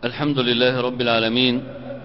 الحمد لله رب العالمين.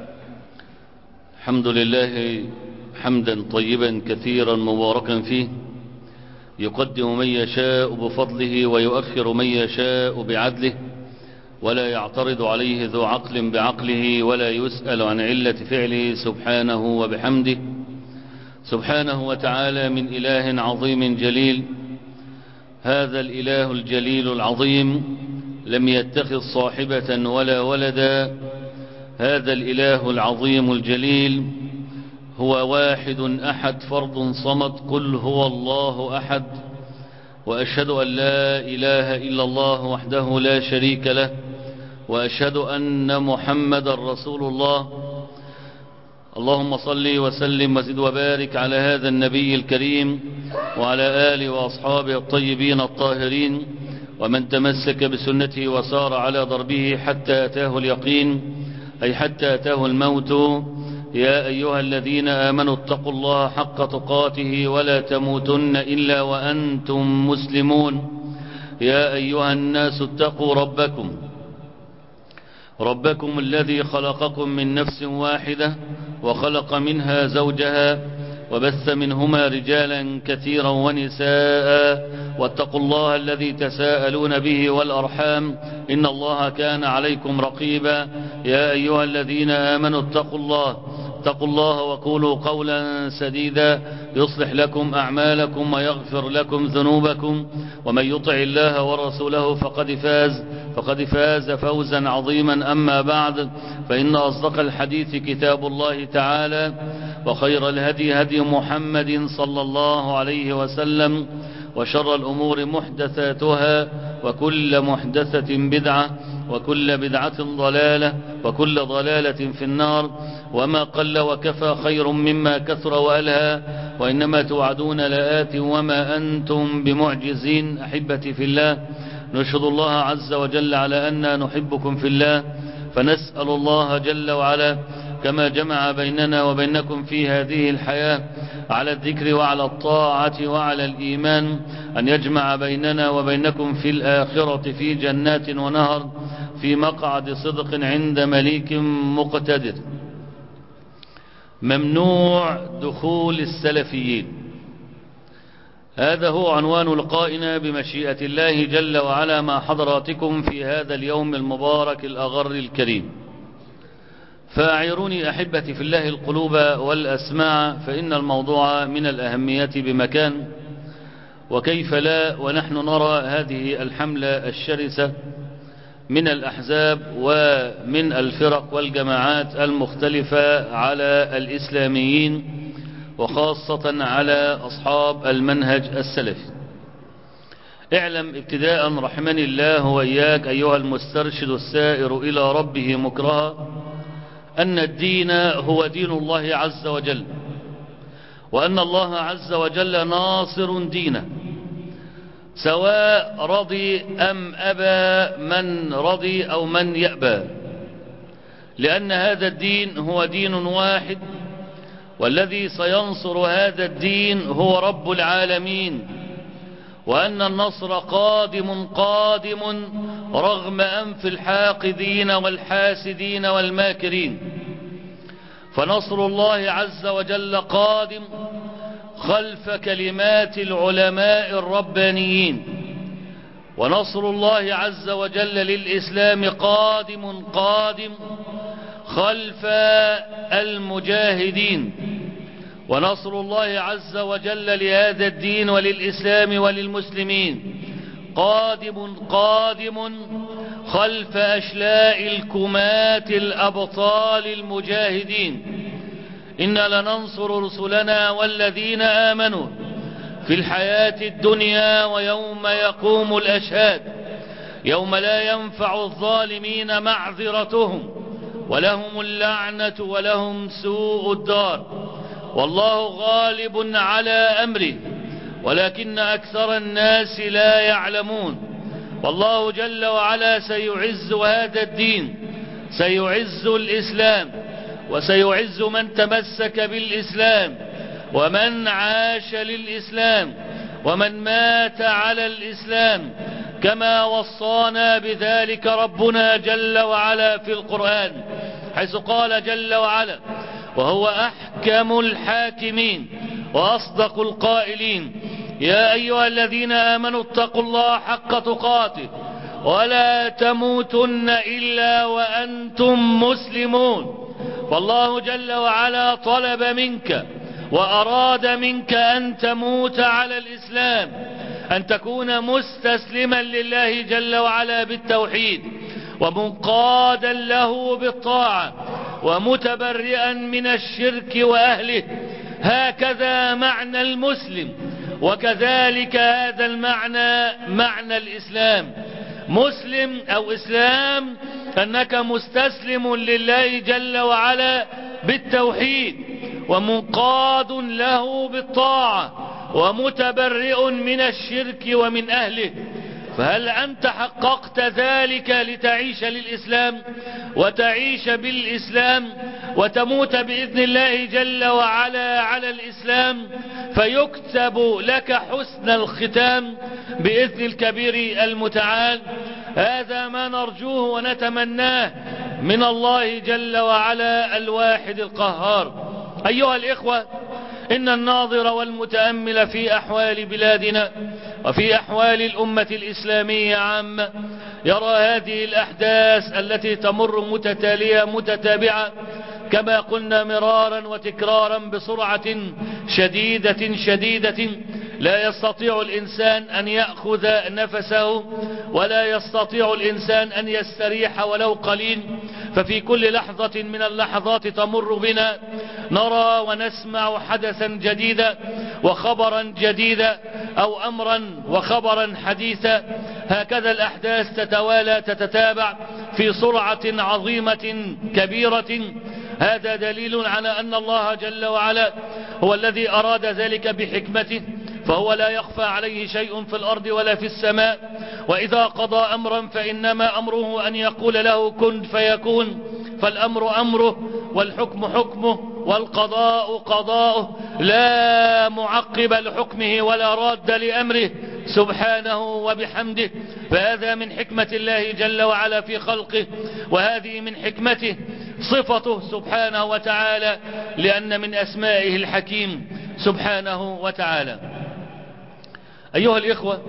الحمد لله حمدا طيبا كثيرا مباركا فيه، يقدم من يشاء بفضله ويؤخر من يشاء بعدله، ولا يعترض عليه ذو عقل بعقله، ولا يسأل عن علة فعله سبحانه وبحمده. سبحانه وتعالى من إله عظيم جليل. هذا الإله الجليل العظيم لم يتخذ صاحبة ولا ولدا. هذا الإله العظيم الجليل هو واحد أحد فرد صمد، قل هو الله أحد. وأشهد أن لا إله إلا الله وحده لا شريك له، وأشهد أن محمد رسول الله. اللهم صل وسلم وزد وبارك على هذا النبي الكريم وعلى آله وأصحابه الطيبين الطاهرين، ومن تمسك بسنته وسار على ضربه حتى أتاه اليقين، أي حتى أتاه الموت. يا أيها الذين آمنوا اتقوا الله حق تقاته ولا تموتن إلا وأنتم مسلمون. يا أيها الناس اتقوا ربكم الذي خلقكم من نفس واحدة وخلق منها زوجها وبث منهما رجالا كثيرا ونساء، واتقوا الله الذي تساءلون به والأرحام إن الله كان عليكم رقيبا. يا أيها الذين آمنوا اتقوا الله وقولوا قولا سديدا يصلح لكم أعمالكم ويغفر لكم ذنوبكم، ومن يطع الله ورسوله فقد فاز فوزا عظيما. أما بعد، فإن أصدق الحديث كتاب الله تعالى، وخير الهدي هدي محمد صلى الله عليه وسلم، وشر الأمور محدثاتها، وكل محدثة بدعة، وكل بدعة ضلالة، وكل ضلالة في النار. وما قل وكفى خير مما كثر وألهى، وإنما توعدون لآت وما أنتم بمعجزين. أحبتي في الله، نشهد الله عز وجل على أننا نحبكم في الله، فنسأل الله جل وعلا كما جمع بيننا وبينكم في هذه الحياة على الذكر وعلى الطاعة وعلى الإيمان، أن يجمع بيننا وبينكم في الآخرة في جنات ونهر، في مقعد صدق عند مليك مقتدر. ممنوع دخول السلفيين. هذا هو عنوان لقائنا بمشيئة الله جل وعلا مع حضراتكم في هذا اليوم المبارك الأغر الكريم. فأعيروني أحبتي في الله القلوب والأسماع، فإن الموضوع من الأهمية بمكان، وكيف لا ونحن نرى هذه الحملة الشرسة من الأحزاب ومن الفرق والجماعات المختلفة على الإسلاميين، وخاصة على أصحاب المنهج السلفي. اعلم ابتداء رحمني الله وإياك أيها المسترشد السائر إلى ربه مكرها، أن الدين هو دين الله عز وجل، وأن الله عز وجل ناصر دينه، سواء رضي أم أبى من رضي أو من يأبى، لأن هذا الدين هو دين واحد، والذي سينصر هذا الدين هو رب العالمين، وأن النصر قادم رغم أنف الحاقدين والحاسدين والماكرين. فنصر الله عز وجل قادم خلف كلمات العلماء الربانيين، ونصر الله عز وجل للإسلام قادم خلف المجاهدين، ونصر الله عز وجل لهذا الدين وللإسلام وللمسلمين قادم خلف أشلاء الكمات الأبطال المجاهدين. إنا لننصر رسلنا والذين آمنوا في الحياة الدنيا ويوم يقوم الأشهاد، يوم لا ينفع الظالمين معذرتهم، ولهم اللعنة ولهم سوء الدار. والله غالب على أمره ولكن أكثر الناس لا يعلمون. والله جل وعلا سيعز هذا الدين، سيعز الإسلام، وسيعز من تمسك بالإسلام ومن عاش للإسلام، ومن مات على الإسلام، كما وصانا بذلك ربنا جل وعلا في القرآن، حيث قال جل وعلا: وهو أحكم الحاكمين وأصدق القائلين، يا أيها الذين آمنوا اتقوا الله حق تقاته ولا تموتن إلا وأنتم مسلمون. فالله جل وعلا طلب منك وأراد منك أن تموت على الإسلام، أن تكون مستسلما لله جل وعلا بالتوحيد، ومنقادا له بالطاعة، ومتبرئا من الشرك وأهله. هكذا معنى المسلم، وكذلك هذا المعنى معنى الإسلام. مسلم أو إسلام أنك مستسلم لله جل وعلا بالتوحيد، ومنقاد له بالطاعة، ومتبرئ من الشرك ومن أهله. فهل أنت حققت ذلك لتعيش للإسلام وتعيش بالإسلام وتموت بإذن الله جل وعلا على الإسلام، فيكتب لك حسن الختام بإذن الكبير المتعال؟ هذا ما نرجوه ونتمناه من الله جل وعلا الواحد القهار. أيها الإخوة، إن الناظر والمتأمل في أحوال بلادنا وفي أحوال الأمة الإسلامية عامة يرى هذه الأحداث التي تمر متتالية متتابعة، كما قلنا مرارا وتكرارا، بسرعة شديدة لا يستطيع الإنسان أن يأخذ نفسه، ولا يستطيع الإنسان أن يستريح ولو قليل. ففي كل لحظة من اللحظات تمر بنا نرى ونسمع حدثا جديدا وخبرا جديدا، أو أمرا وخبرا حديثا. هكذا الأحداث تتوالى تتتابع في سرعة عظيمة كبيرة. هذا دليل على أن الله جل وعلا هو الذي أراد ذلك بحكمته، فهو لا يخفى عليه شيء في الأرض ولا في السماء. وإذا قضى أمرا فإنما أمره أن يقول له كن فيكون. فالأمر أمره، والحكم حكمه، والقضاء قضاؤه، لا معقب لحكمه ولا راد لأمره سبحانه وبحمده. فهذا من حكمة الله جل وعلا في خلقه، وهذه من حكمته صفته سبحانه وتعالى، لأن من أسمائه الحكيم سبحانه وتعالى. أيها الإخوة،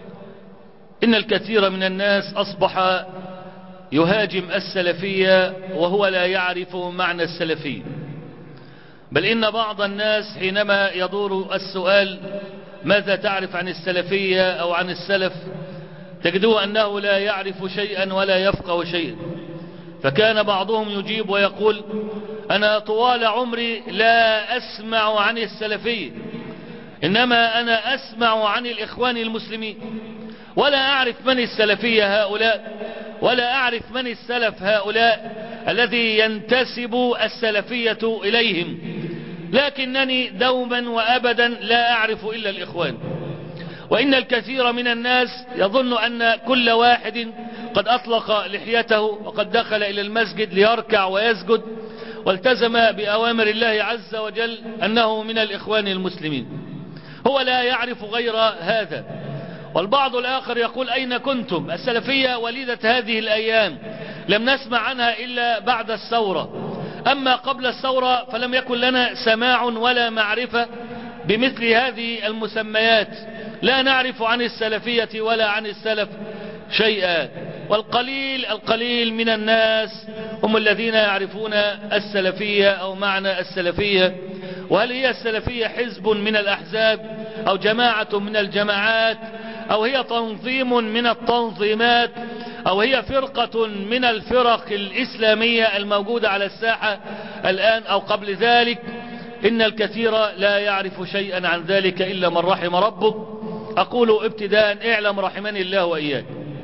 إن الكثير من الناس أصبح يهاجم السلفية وهو لا يعرف معنى السلفية، بل إن بعض الناس حينما يدور السؤال ماذا تعرف عن السلفية أو عن السلف، تجده أنه لا يعرف شيئا ولا يفقه شيئا. فكان بعضهم يجيب ويقول: أنا طوال عمري لا أسمع عن السلفية، إنما أنا أسمع عن الإخوان المسلمين، ولا أعرف من السلفية هؤلاء، ولا أعرف من السلف هؤلاء الذي ينتسب السلفية إليهم، لكنني دوما وأبدا لا أعرف إلا الإخوان. وإن الكثير من الناس يظن أن كل واحد قد أطلق لحيته وقد دخل إلى المسجد ليركع ويسجد والتزم بأوامر الله عز وجل أنه من الإخوان المسلمين، هو لا يعرف غير هذا. والبعض الآخر يقول: أين كنتم؟ السلفية وليدة هذه الأيام، لم نسمع عنها إلا بعد الثورة، أما قبل الثورة فلم يكن لنا سماع ولا معرفة بمثل هذه المسميات، لا نعرف عن السلفية ولا عن السلف شيئا. والقليل من الناس هم الذين يعرفون السلفية أو معنى السلفية، وهل هي السلفية حزب من الأحزاب أو جماعة من الجماعات، أو هي تنظيم من التنظيمات، أو هي فرقة من الفرق الإسلامية الموجودة على الساحة الآن أو قبل ذلك. إن الكثير لا يعرف شيئا عن ذلك إلا من رحم ربك. أقول ابتداء: اعلم رحمني الله وإياك،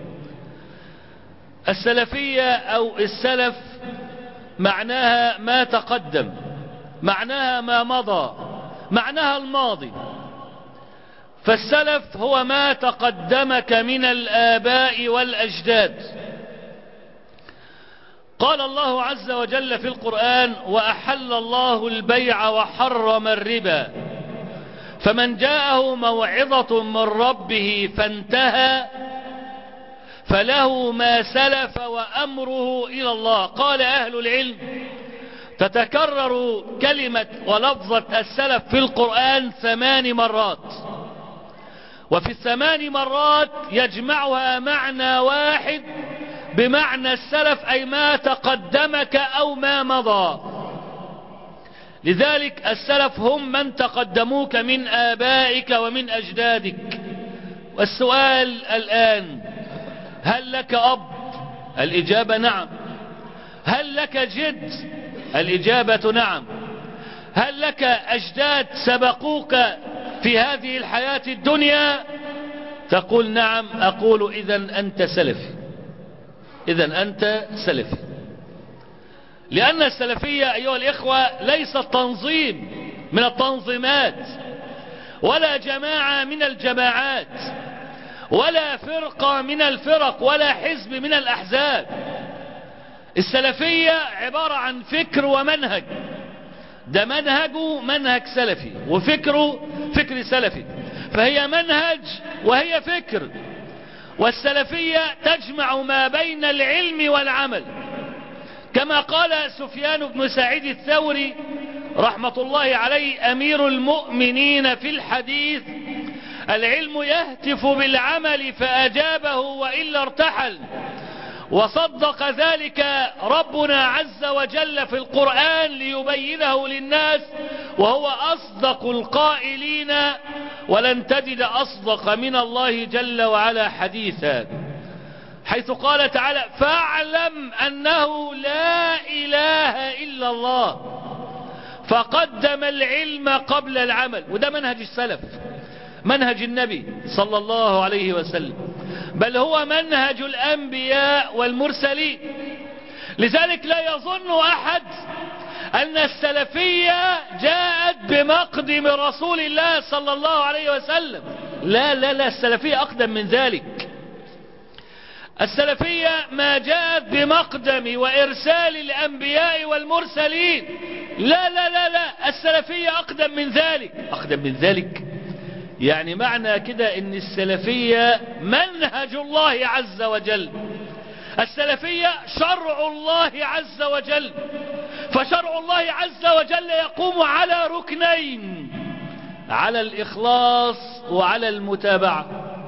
السلفية أو السلف معناها ما تقدم، معناها ما مضى، معناها الماضي. فالسلف هو ما تقدمك من الآباء والأجداد. قال الله عز وجل في القرآن: وأحل الله البيع وحرم الربا فمن جاءه موعظة من ربه فانتهى فله ما سلف وأمره إلى الله. قال أهل العلم تتكرر كلمة ولفظة السلف في القرآن 8 مرات، وفي ال8 مرات يجمعها معنى واحد بمعنى السلف، أي ما تقدمك أو ما مضى. لذلك السلف هم من تقدموك من آبائك ومن أجدادك. والسؤال الآن: هل لك أب؟ الإجابة نعم. هل لك جد؟ الإجابة نعم. هل لك أجداد سبقوك في هذه الحياة الدنيا؟ تقول نعم. أقول إذن أنت سلفي، إذن أنت سلفي. لأن السلفية أيها الإخوة ليست تنظيم من التنظيمات، ولا جماعة من الجماعات، ولا فرقة من الفرق، ولا حزب من الأحزاب. السلفية عبارة عن فكر ومنهج. ده منهجه منهج سلفي، وفكره فكر سلفي، فهي منهج وهي فكر. والسلفية تجمع ما بين العلم والعمل، كما قال سفيان بن سعيد الثوري رحمة الله عليه أمير المؤمنين في الحديث: العلم يهتف بالعمل فأجابه وإلا ارتحل. وصدق ذلك ربنا عز وجل في القرآن ليبينه للناس، وهو أصدق القائلين: ولن تجد أصدق من الله جل وعلا حديثا، حيث قال تعالى: فاعلم أنه لا إله إلا الله، فقدم العلم قبل العمل. وده منهج السلف، منهج النبي صلى الله عليه وسلم، بل هو منهج الأنبياء والمرسلين. لذلك لا يظن أحد أن السلفية جاءت بمقدم رسول الله صلى الله عليه وسلم. لا لا لا، السلفية أقدم من ذلك. السلفية ما جاءت بمقدم وإرسال الأنبياء والمرسلين. لا لا لا لا، السلفية أقدم من ذلك. أقدم من ذلك يعني معنى كده ان السلفية منهج الله عز وجل، السلفية شرع الله عز وجل. فشرع الله عز وجل يقوم على ركنين: على الإخلاص وعلى المتابعة،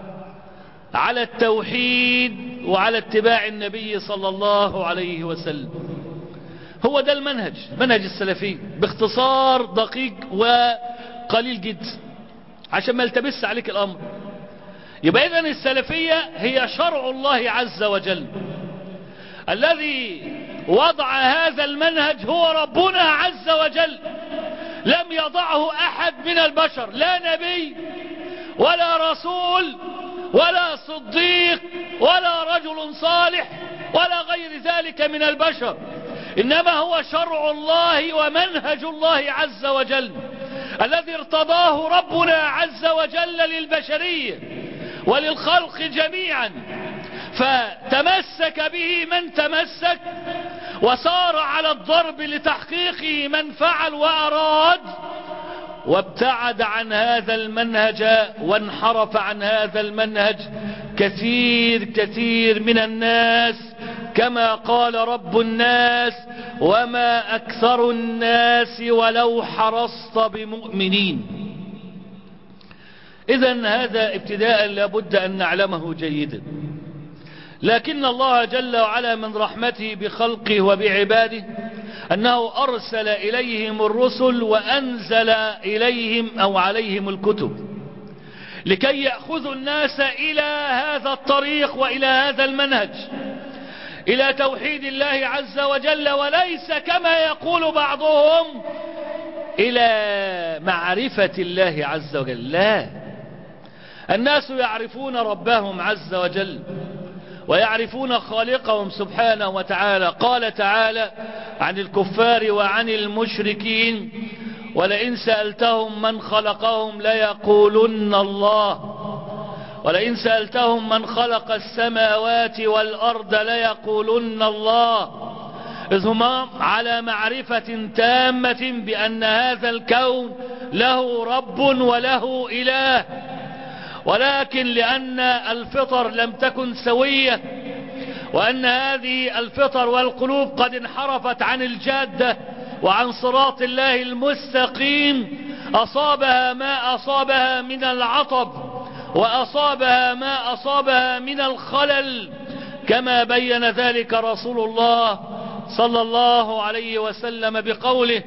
على التوحيد وعلى اتباع النبي صلى الله عليه وسلم. هو ده المنهج، منهج السلفي باختصار دقيق وقليل جدا عشان ما يلتبس عليك الأمر. يبقى إذن السلفية هي شرع الله عز وجل. الذي وضع هذا المنهج هو ربنا عز وجل، لم يضعه أحد من البشر، لا نبي ولا رسول ولا صديق ولا رجل صالح ولا غير ذلك من البشر، إنما هو شرع الله ومنهج الله عز وجل الذي ارتضاه ربنا عز وجل للبشرية وللخلق جميعا. فتمسك به من تمسك، وصار على الضرب لتحقيقه من فعل وأراد، وابتعد عن هذا المنهج وانحرف عن هذا المنهج كثير كثير من الناس، كما قال رب الناس: وما أكثر الناس ولو حرصت بمؤمنين. إذن هذا ابتداء لابد أن نعلمه جيدا. لكن الله جل وعلا من رحمته بخلقه وبعباده أنه أرسل إليهم الرسل وأنزل إليهم أو عليهم الكتب لكي يأخذوا الناس إلى هذا الطريق وإلى هذا المنهج، إلى توحيد الله عز وجل، وليس كما يقول بعضهم إلى معرفة الله عز وجل. لا، الناس يعرفون ربهم عز وجل ويعرفون خالقهم سبحانه وتعالى. قال تعالى عن الكفار وعن المشركين: ولئن سألتهم من خلقهم ليقولن الله، ولئن سألتهم من خلق السماوات والأرض ليقولن الله، إذ هما على معرفة تامة بأن هذا الكون له رب وله إله، ولكن لأن الفطر لم تكن سوية، وأن هذه الفطر والقلوب قد انحرفت عن الجادة وعن صراط الله المستقيم، أصابها ما أصابها من العطب، وأصابها ما أصابها من الخلل، كما بين ذلك رسول الله صلى الله عليه وسلم بقوله: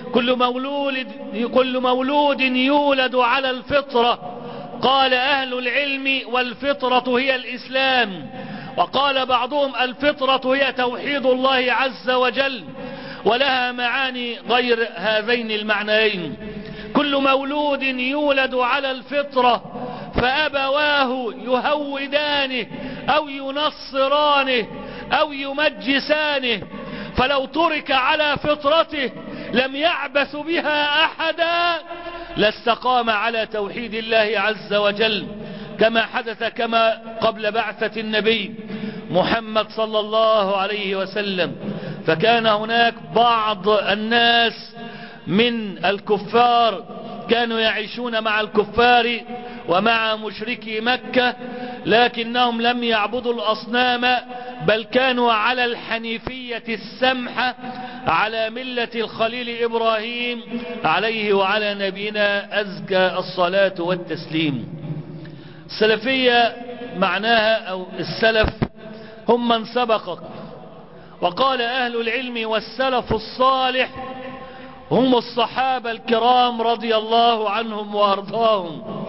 كل مولود يولد على الفطرة. قال أهل العلم: والفطرة هي الإسلام. وقال بعضهم: الفطرة هي توحيد الله عز وجل، ولها معاني غير هذين المعنيين. كل مولود يولد على الفطرة فأبواه يهودانه أو ينصرانه أو يمجسانه، فلو ترك على فطرته لم يعبث بها أحدا لاستقام على توحيد الله عز وجل، كما حدث كما قبل بعثة النبي محمد صلى الله عليه وسلم. فكان هناك بعض الناس من الكفار كانوا يعيشون مع الكفار ومع مشركي مكة، لكنهم لم يعبدوا الأصنام، بل كانوا على الحنيفية السمحة، على ملة الخليل إبراهيم عليه وعلى نبينا أزكى الصلاة والتسليم. السلفية معناها أو السلف هم من سبقك، وقال أهل العلم: والسلف الصالح هم الصحابة الكرام رضي الله عنهم وأرضاهم.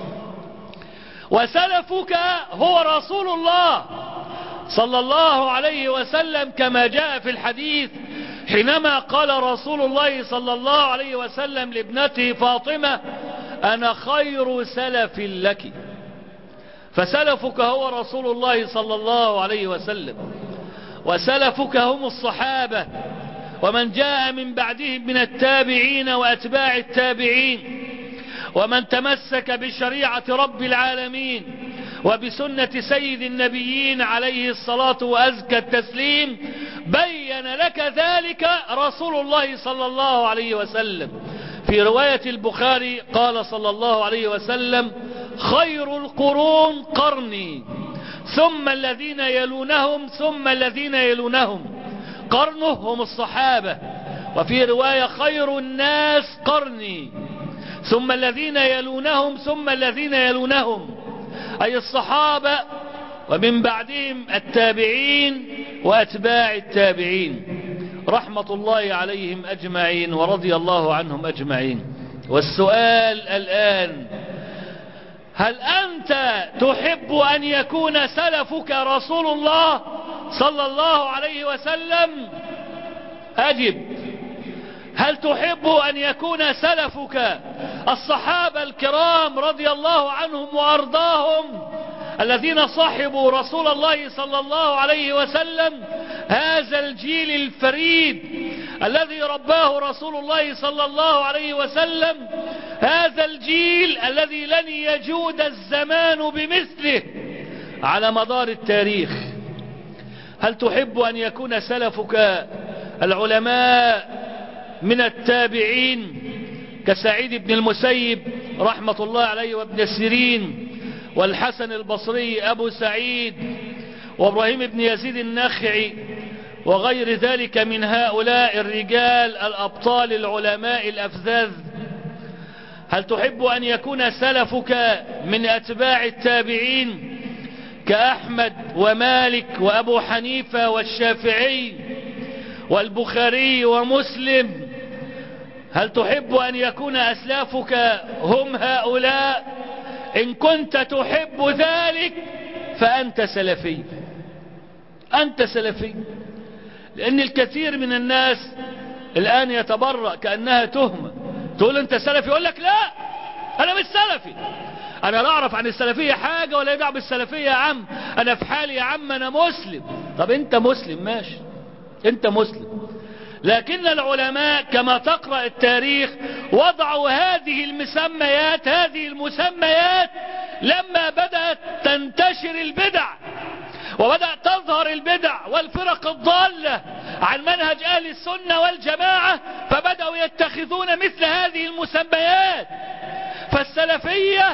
وسلفك هو رسول الله صلى الله عليه وسلم، كما جاء في الحديث حينما قال رسول الله صلى الله عليه وسلم لابنته فاطمة: أنا خير سلف لك. فسلفك هو رسول الله صلى الله عليه وسلم، وسلفك هم الصحابة ومن جاء من بعدهم من التابعين وأتباع التابعين، ومن تمسك بشريعة رب العالمين وبسنة سيد النبيين عليه الصلاة وأزكى التسليم. بين لك ذلك رسول الله صلى الله عليه وسلم. في رواية البخاري قال صلى الله عليه وسلم: خير القرون قرني ثم الذين يلونهم ثم الذين يلونهم. قرنهم الصحابة. وفي رواية: خير الناس قرني ثم الذين يلونهم ثم الذين يلونهم، أي الصحابة ومن بعدهم التابعين وأتباع التابعين رحمة الله عليهم أجمعين ورضي الله عنهم أجمعين. والسؤال الآن: هل أنت تحب أن يكون سلفك رسول الله صلى الله عليه وسلم؟ أجب. هل تحب أن يكون سلفك الصحابة الكرام رضي الله عنهم وأرضاهم الذين صحبوا رسول الله صلى الله عليه وسلم، هذا الجيل الفريد الذي رباه رسول الله صلى الله عليه وسلم، هذا الجيل الذي لن يجود الزمان بمثله على مدار التاريخ؟ هل تحب أن يكون سلفك العلماء من التابعين كسعيد بن المسيب رحمة الله عليه وابن سيرين والحسن البصري أبو سعيد وإبراهيم بن يزيد النخعي وغير ذلك من هؤلاء الرجال الأبطال العلماء الأفذاذ؟ هل تحب أن يكون سلفك من أتباع التابعين كأحمد ومالك وأبو حنيفة والشافعي والبخاري ومسلم؟ هل تحب أن يكون أسلافك هم هؤلاء؟ إن كنت تحب ذلك فأنت سلفي، أنت سلفي. لأن الكثير من الناس الآن يتبرأ كأنها تهمة، تقول أنت سلفي، يقول لك لا أنا مش سلفي، أنا لا أعرف عن السلفية حاجة ولا يدع بالسلفية يا عم، أنا في حالي يا عم، أنا مسلم. طب أنت مسلم ماشي، أنت مسلم، لكن العلماء كما تقرأ التاريخ وضعوا هذه المسميات لما بدأت تنتشر البدع وبدأت تظهر البدع والفرق الضالة عن منهج أهل السنة والجماعة، فبدأوا يتخذون مثل هذه المسميات. فالسلفية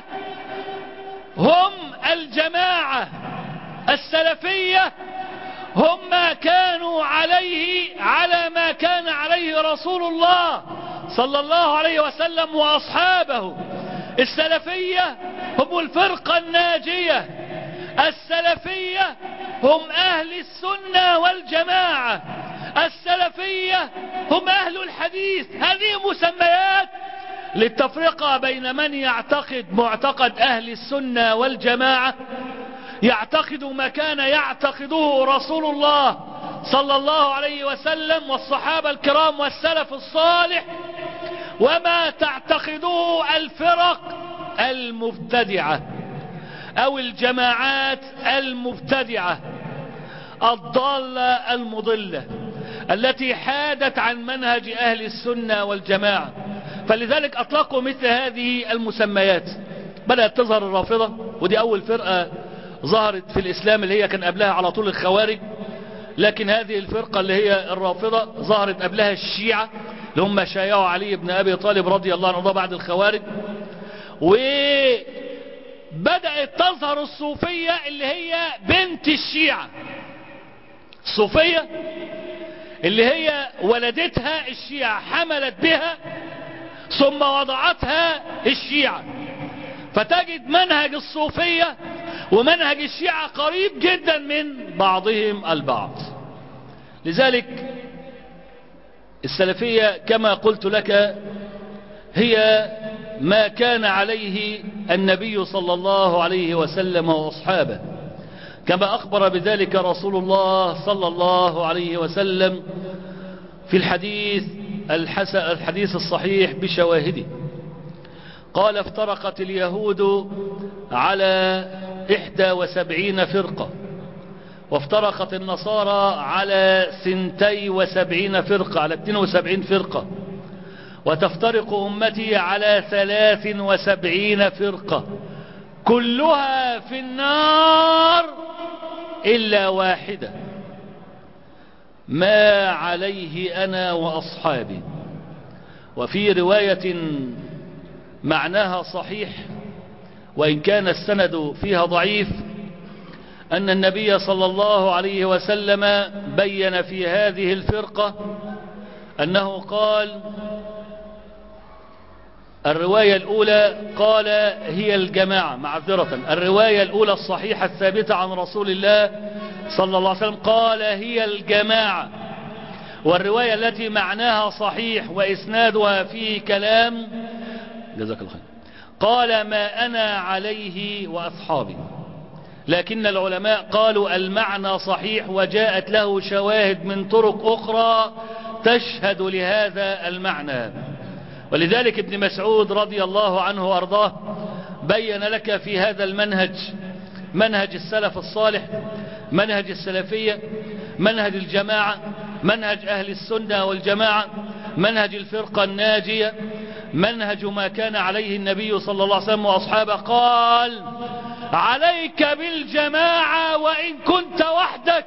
هم الجماعة، السلفية هم ما كانوا عليه، على ما كان عليه رسول الله صلى الله عليه وسلم وأصحابه. السلفية هم الفرقة الناجية، السلفية هم أهل السنة والجماعة، السلفية هم أهل الحديث. هذه مسميات للتفرقة بين من يعتقد معتقد أهل السنة والجماعة، يعتقد ما كان يعتقده رسول الله صلى الله عليه وسلم والصحابة الكرام والسلف الصالح، وما تعتقده الفرق المبتدعة أو الجماعات المبتدعة الضالة المضلة التي حادت عن منهج أهل السنة والجماعة. فلذلك أطلقوا مثل هذه المسميات. بدأت تظهر الرافضة، ودي أول فرقة ظهرت في الإسلام، اللي هي كان قبلها على طول الخوارج، لكن هذه الفرقة اللي هي الرافضة ظهرت قبلها الشيعة اللي هم شايعوا علي بن أبي طالب رضي الله عنه بعد الخوارج. وبدأت تظهر الصوفية اللي هي بنت الشيعة، الصوفية اللي هي ولدتها الشيعة، حملت بها ثم وضعتها الشيعة. فتجد منهج الصوفية ومنهج الشيعة قريب جدا من بعضهم البعض. لذلك السلفية كما قلت لك هي ما كان عليه النبي صلى الله عليه وسلم وأصحابه، كما أخبر بذلك رسول الله صلى الله عليه وسلم في الحديث الصحيح بشواهده. قال: افترقت اليهود على 71 فرقة، وافترقت النصارى على 72 فرقة، على 72 فرقة، وتفترق أمتي على 73 فرقة، كلها في النار إلا واحدة، ما عليه أنا وأصحابي. وفي رواية معناها صحيح وإن كان السند فيها ضعيف، أن النبي صلى الله عليه وسلم بين في هذه الفرقة أنه قال: الرواية الأولى قال هي الجماعة، معذرة، الرواية الأولى الصحيحة الثابتة عن رسول الله صلى الله عليه وسلم قال هي الجماعة. والرواية التي معناها صحيح وإسنادها فيه كلام، جزاك الله خير، قال ما أنا عليه وأصحابي. لكن العلماء قالوا المعنى صحيح وجاءت له شواهد من طرق أخرى تشهد لهذا المعنى. ولذلك ابن مسعود رضي الله عنه وأرضاه بين لك في هذا المنهج، منهج السلف الصالح، منهج السلفية، منهج الجماعة، منهج أهل السنة والجماعة، منهج الفرقة الناجية، منهج ما كان عليه النبي صلى الله عليه وسلم وأصحابه. قال: عليك بالجماعة وإن كنت وحدك.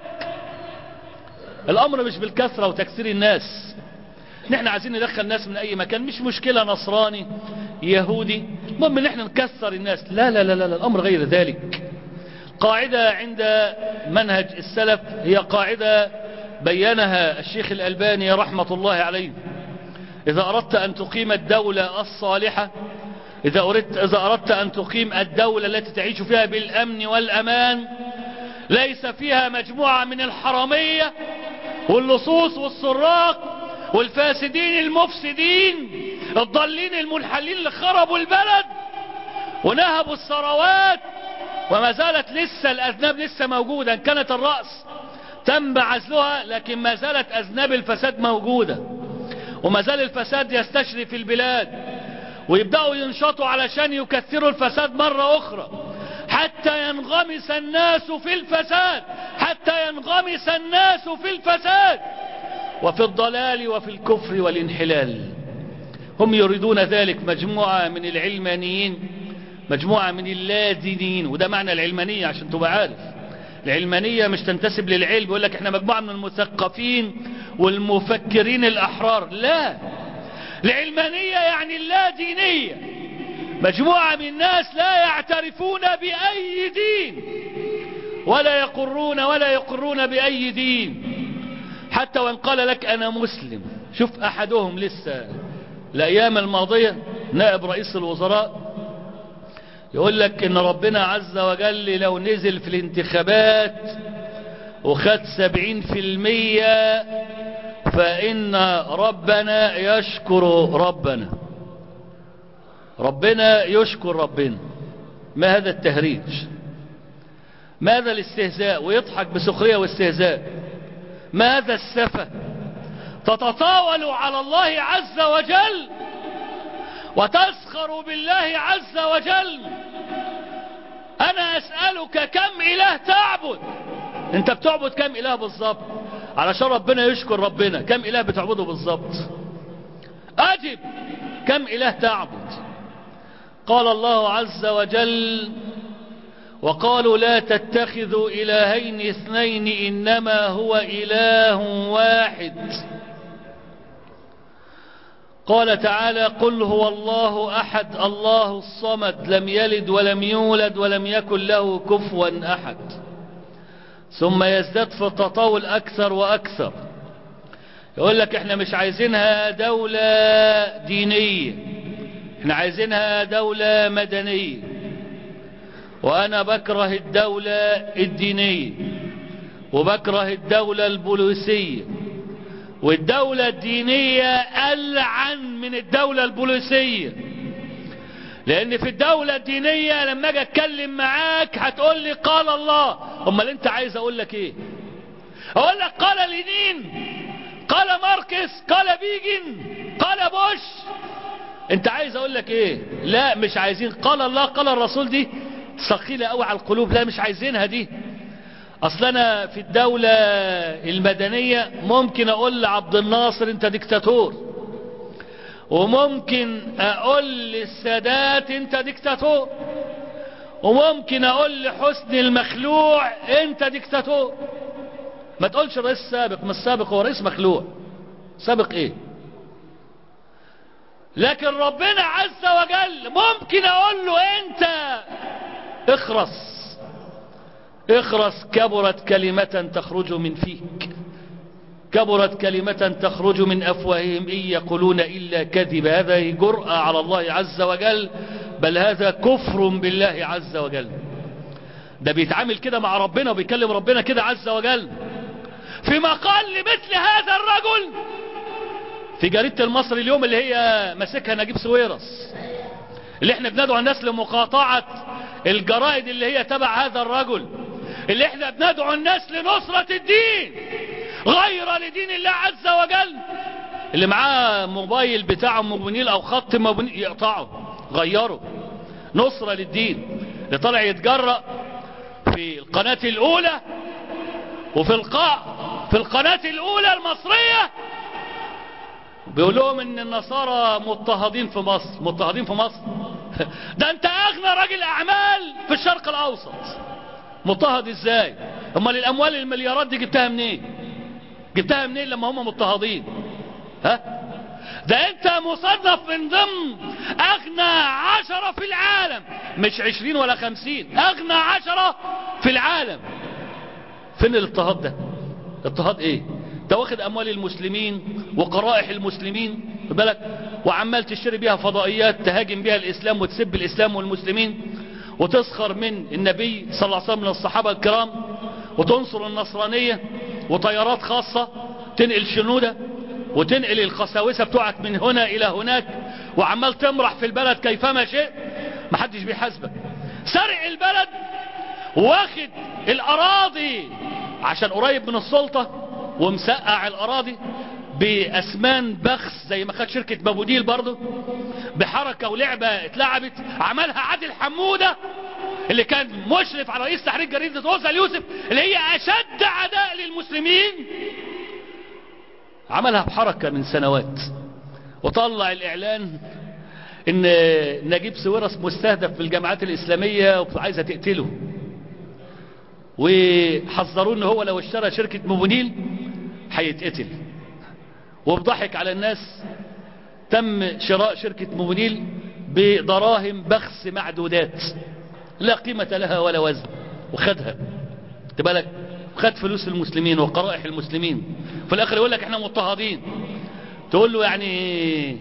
الأمر مش بالكثرة وتكثير الناس. نحن عايزين ندخل الناس من أي مكان، مش مشكلة نصراني يهودي، المهم ان احنا نكثر الناس. لا لا لا لا، الأمر غير ذلك. قاعدة عند منهج السلف هي قاعدة بينها الشيخ الألباني رحمة الله عليه: إذا أردت أن تقيم الدولة الصالحة، إذا أردت أن تقيم الدولة التي تعيش فيها بالأمن والأمان، ليس فيها مجموعة من الحرامية واللصوص والسراق والفاسدين المفسدين الضالين المنحلين اللي خربوا البلد ونهبوا الثروات، وما زالت لسه الأذناب لسه موجودة. إن كانت الرأس تم عزلها، لكن ما زالت أذناب الفساد موجودة، وما زال الفساد يستشرف البلاد، ويبدأوا ينشطوا علشان يكثروا الفساد مرة أخرى حتى ينغمس الناس في الفساد، حتى ينغمس الناس في الفساد وفي الضلال وفي الكفر والانحلال. هم يريدون ذلك، مجموعة من العلمانيين، مجموعة من اللادينيين، وده معنى العلمانية عشان تبقى عارف. العلمانية مش تنتسب للعلم، بيقول لك احنا مجموعة من المثقفين والمفكرين الأحرار. لا، العلمانية يعني اللا دينية، مجموعة من الناس لا يعترفون بأي دين ولا يقرون بأي دين، حتى وان قال لك أنا مسلم. شوف أحدهم لسه الأيام الماضية نائب رئيس الوزراء يقول لك إن ربنا عز وجل لو نزل في الانتخابات وخد 70% فإن ربنا يشكر ربنا يشكر ربنا. ما هذا التهريج؟ ماذا الاستهزاء؟ ويضحك بسخرية واستهزاء. ماذا السفة؟ تتطاول على الله عز وجل وتسخر بالله عز وجل. أنا أسألك كم إله تعبد؟ أنت بتعبد كم إله بالضبط علشان ربنا يشكر ربنا؟ كم إله بتعبده بالضبط؟ أجب، كم إله تعبد؟ قال الله عز وجل: وقالوا لا تتخذوا إلهين اثنين إنما هو إله واحد. قال تعالى: قل هو الله أحد الله الصمد لم يلد ولم يولد ولم يكن له كفوا أحد. ثم يزداد في التطاول أكثر وأكثر، يقول لك احنا مش عايزينها دولة دينية، احنا عايزينها دولة مدنية. وأنا بكره الدولة الدينية وبكره الدولة البوليسية، والدولة الدينية ألعن من الدولة البوليسية، لأن في الدولة الدينية لما أجي أتكلم معاك هتقول لي قال الله. أمال أنت عايز أقول لك إيه؟ أقول لك قال لينين، قال ماركس، قال بيجن، قال بوش. أنت عايز أقول لك إيه؟ لا، مش عايزين قال الله قال الرسول، دي ثقيلة قوي على القلوب، لا مش عايزينها دي. اصلنا في الدولة المدنية ممكن اقول لعبد الناصر انت ديكتاتور، وممكن اقول للسادات انت ديكتاتور، وممكن اقول لحسني المخلوع انت ديكتاتور. ما تقولش رئيس سابق، ما السابق هو رئيس مخلوع، سابق ايه؟ لكن ربنا عز وجل ممكن اقول له انت اخرس اخرس، كبرت كلمة تخرج من فيك، كبرت كلمة تخرج من أفواههم إن يقولون إلا كذب. هذا جرأة على الله عز وجل، بل هذا كفر بالله عز وجل. ده بيتعامل كده مع ربنا وبيكلم ربنا كده عز وجل. فيما قال لمثل هذا الرجل في جريدة المصري اليوم اللي هي ماسكها نجيب سويرس، اللي احنا بندعو الناس لمقاطعة الجرائد اللي هي تبع هذا الرجل، اللي احنا بندعو الناس لنصرة الدين غير لدين الله عز وجل. اللي معاه موبايل بتاعه موبينيل او خط موبينيل يقطعه، غيره، نصرة للدين. اللي طلع يتجرأ في القناة الاولى وفي في القناة الاولى المصرية بيقول لهم ان النصارى مضطهدين في مصر. مضطهدين في مصر؟ ده انت اغنى راجل اعمال في الشرق الاوسط، مضطهد ازاي؟ امال الاموال المليارات دي جبتها منين؟ جبتها منين لما هم مضطهدين؟ ها؟ ده انت مصنف من ضمن اغنى 10 في العالم، مش 20 ولا 50، اغنى 10 في العالم. فين الاضطهاد ده؟ اضطهاد ايه؟ انت واخد اموال المسلمين وقرائح المسلمين بالك، وعمال تشتري بيها فضائيات تهاجم بيها الاسلام وتسب الاسلام والمسلمين، وتسخر من النبي صلى الله عليه وسلم من الصحابة الكرام، وتنصر النصرانية، وطيارات خاصة تنقل شنودة وتنقل القساوسة بتوعك من هنا الى هناك، وعمال تمرح في البلد كيفما شئت، محدش بيحاسبك. سرق البلد واخد الاراضي عشان قريب من السلطة، ومسقع الاراضي باسمان بخس زي ما خد شركة مابوديل برضه، بحركة ولعبة اتلعبت عملها عادل حمودة اللي كان مشرف على رئيس تحرير جريدة غوثة اليوسف اللي هي اشد عداء للمسلمين، عملها بحركة من سنوات، وطلع الاعلان ان نجيب سويرس مستهدف في الجامعات الاسلامية وعايزة تقتله. وحذروا ان هو لو اشترى شركة موبينيل هيتقتل، وبضحك على الناس تم شراء شركة موبينيل بدراهم بخس معدودات لا قيمة لها ولا وزن، وخدها تبالك، خد فلوس المسلمين وقرائح المسلمين، في الاخر يقول لك احنا مضطهدين. تقول له يعني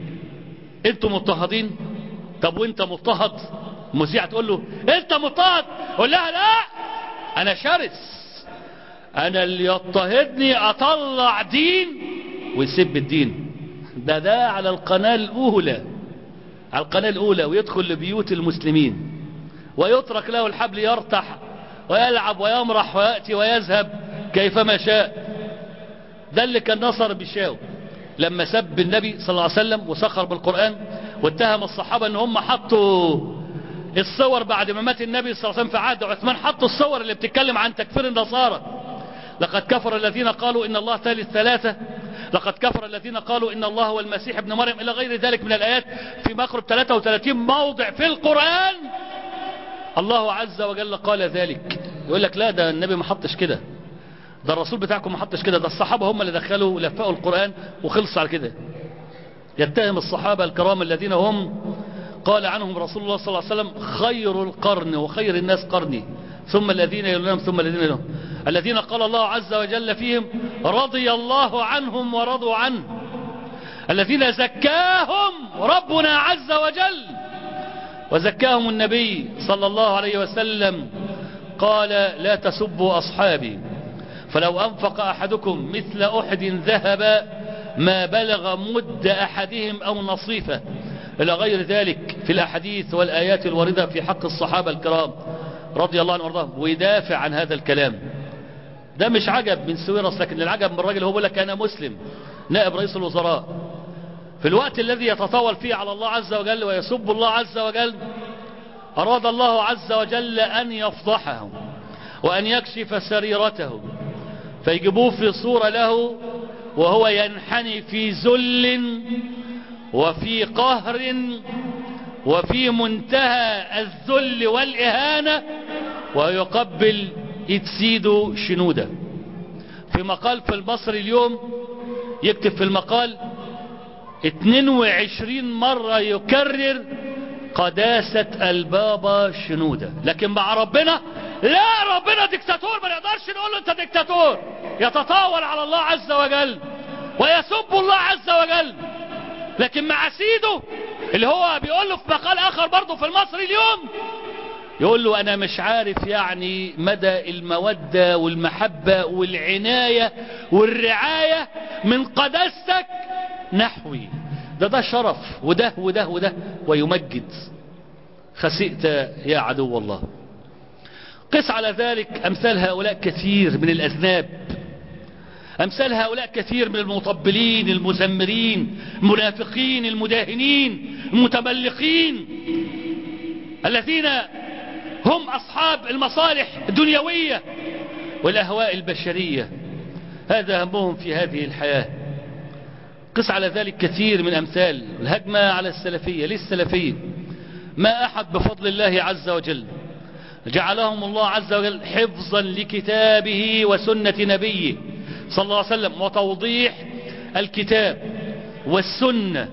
انتوا مضطهدين؟ طب وانت مضطهد؟ المذيع تقول له انت مضطهد، قول لها لا انا شرس، انا اللي يضطهدني اطلع دين ويسب الدين. ده على القناة الاولى، على القناة الاولى، ويدخل لبيوت المسلمين ويترك له الحبل يرتح ويلعب ويمرح ويأتي ويذهب كيفما شاء. ده اللي كان نصر بشاو لما سب النبي صلى الله عليه وسلم وسخر بالقرآن، واتهم الصحابة ان هم حطوا الصور بعد ما مات النبي صلى الله عليه وسلم في عهد عثمان، حطوا الصور اللي بتتكلم عن تكفير النصارى. لقد كفر الذين قالوا ان الله ثالث ثلاثة، لقد كفر الذين قالوا ان الله هو المسيح ابن مريم، الى غير ذلك من الايات في مقرب 33 موضع في القرآن الله عز وجل قال ذلك. يقول لك لا ده النبي ما حطش كده، ده الرسول بتاعكم ما حطش كده، ده الصحابة هم اللي دخلوا ولفقوا القرآن وخلصوا على كده. يتهم الصحابة الكرام الذين هم قال عنهم رسول الله صلى الله عليه وسلم خير القرن وخير الناس قرني ثم الذين يلونهم ثم الذين يلونهم، الذين قال الله عز وجل فيهم رضي الله عنهم ورضوا عنه، الذين زكاهم ربنا عز وجل وزكاهم النبي صلى الله عليه وسلم قال لا تسبوا أصحابي فلو أنفق أحدكم مثل أحد ذهب ما بلغ مد أحدهم أو نصيفه، إلى غير ذلك في الأحاديث والآيات الواردة في حق الصحابة الكرام رضي الله عنهم وارضاهم، ويدافع عن هذا الكلام. ده مش عجب من سويرس، لكن العجب من الراجل هو بيقول لك أنا مسلم نائب رئيس الوزراء في الوقت الذي يتطاول فيه على الله عز وجل ويسب الله عز وجل، أراد الله عز وجل أن يفضحهم وأن يكشف سريرته، فيجيبوه في صورة له وهو ينحني في ذل وفي قهر وفي منتهى الذل والإهانة، ويقبل إتسيدو شنودة. في مقال في المصري اليوم يكتب في المقال 22 مرة يكرر قداسة البابا شنودة، لكن مع ربنا لا، ربنا ديكتاتور، ما نقدرش نقول له انت ديكتاتور. يتطاول على الله عز وجل ويسب الله عز وجل، لكن مع سيده اللي هو بيقول له في مقال اخر برضه في المصري اليوم، يقول له انا مش عارف يعني مدى المودة والمحبة والعناية والرعاية من قداستك نحوي. ده شرف، وده وده وده، ويمجد. خسئت يا عدو الله. قس على ذلك أمثال هؤلاء كثير من الأذناب، أمثال هؤلاء كثير من المطبلين المزمرين المنافقين المداهنين المتملقين، الذين هم أصحاب المصالح الدنيوية والأهواء البشرية، هذا همهم في هذه الحياة. قس على ذلك كثير من أمثال الهجمة على السلفية. للسلفية ما أحد بفضل الله عز وجل جعلهم الله عز وجل حفظا لكتابه وسنة نبيه صلى الله عليه وسلم، وتوضيح الكتاب والسنة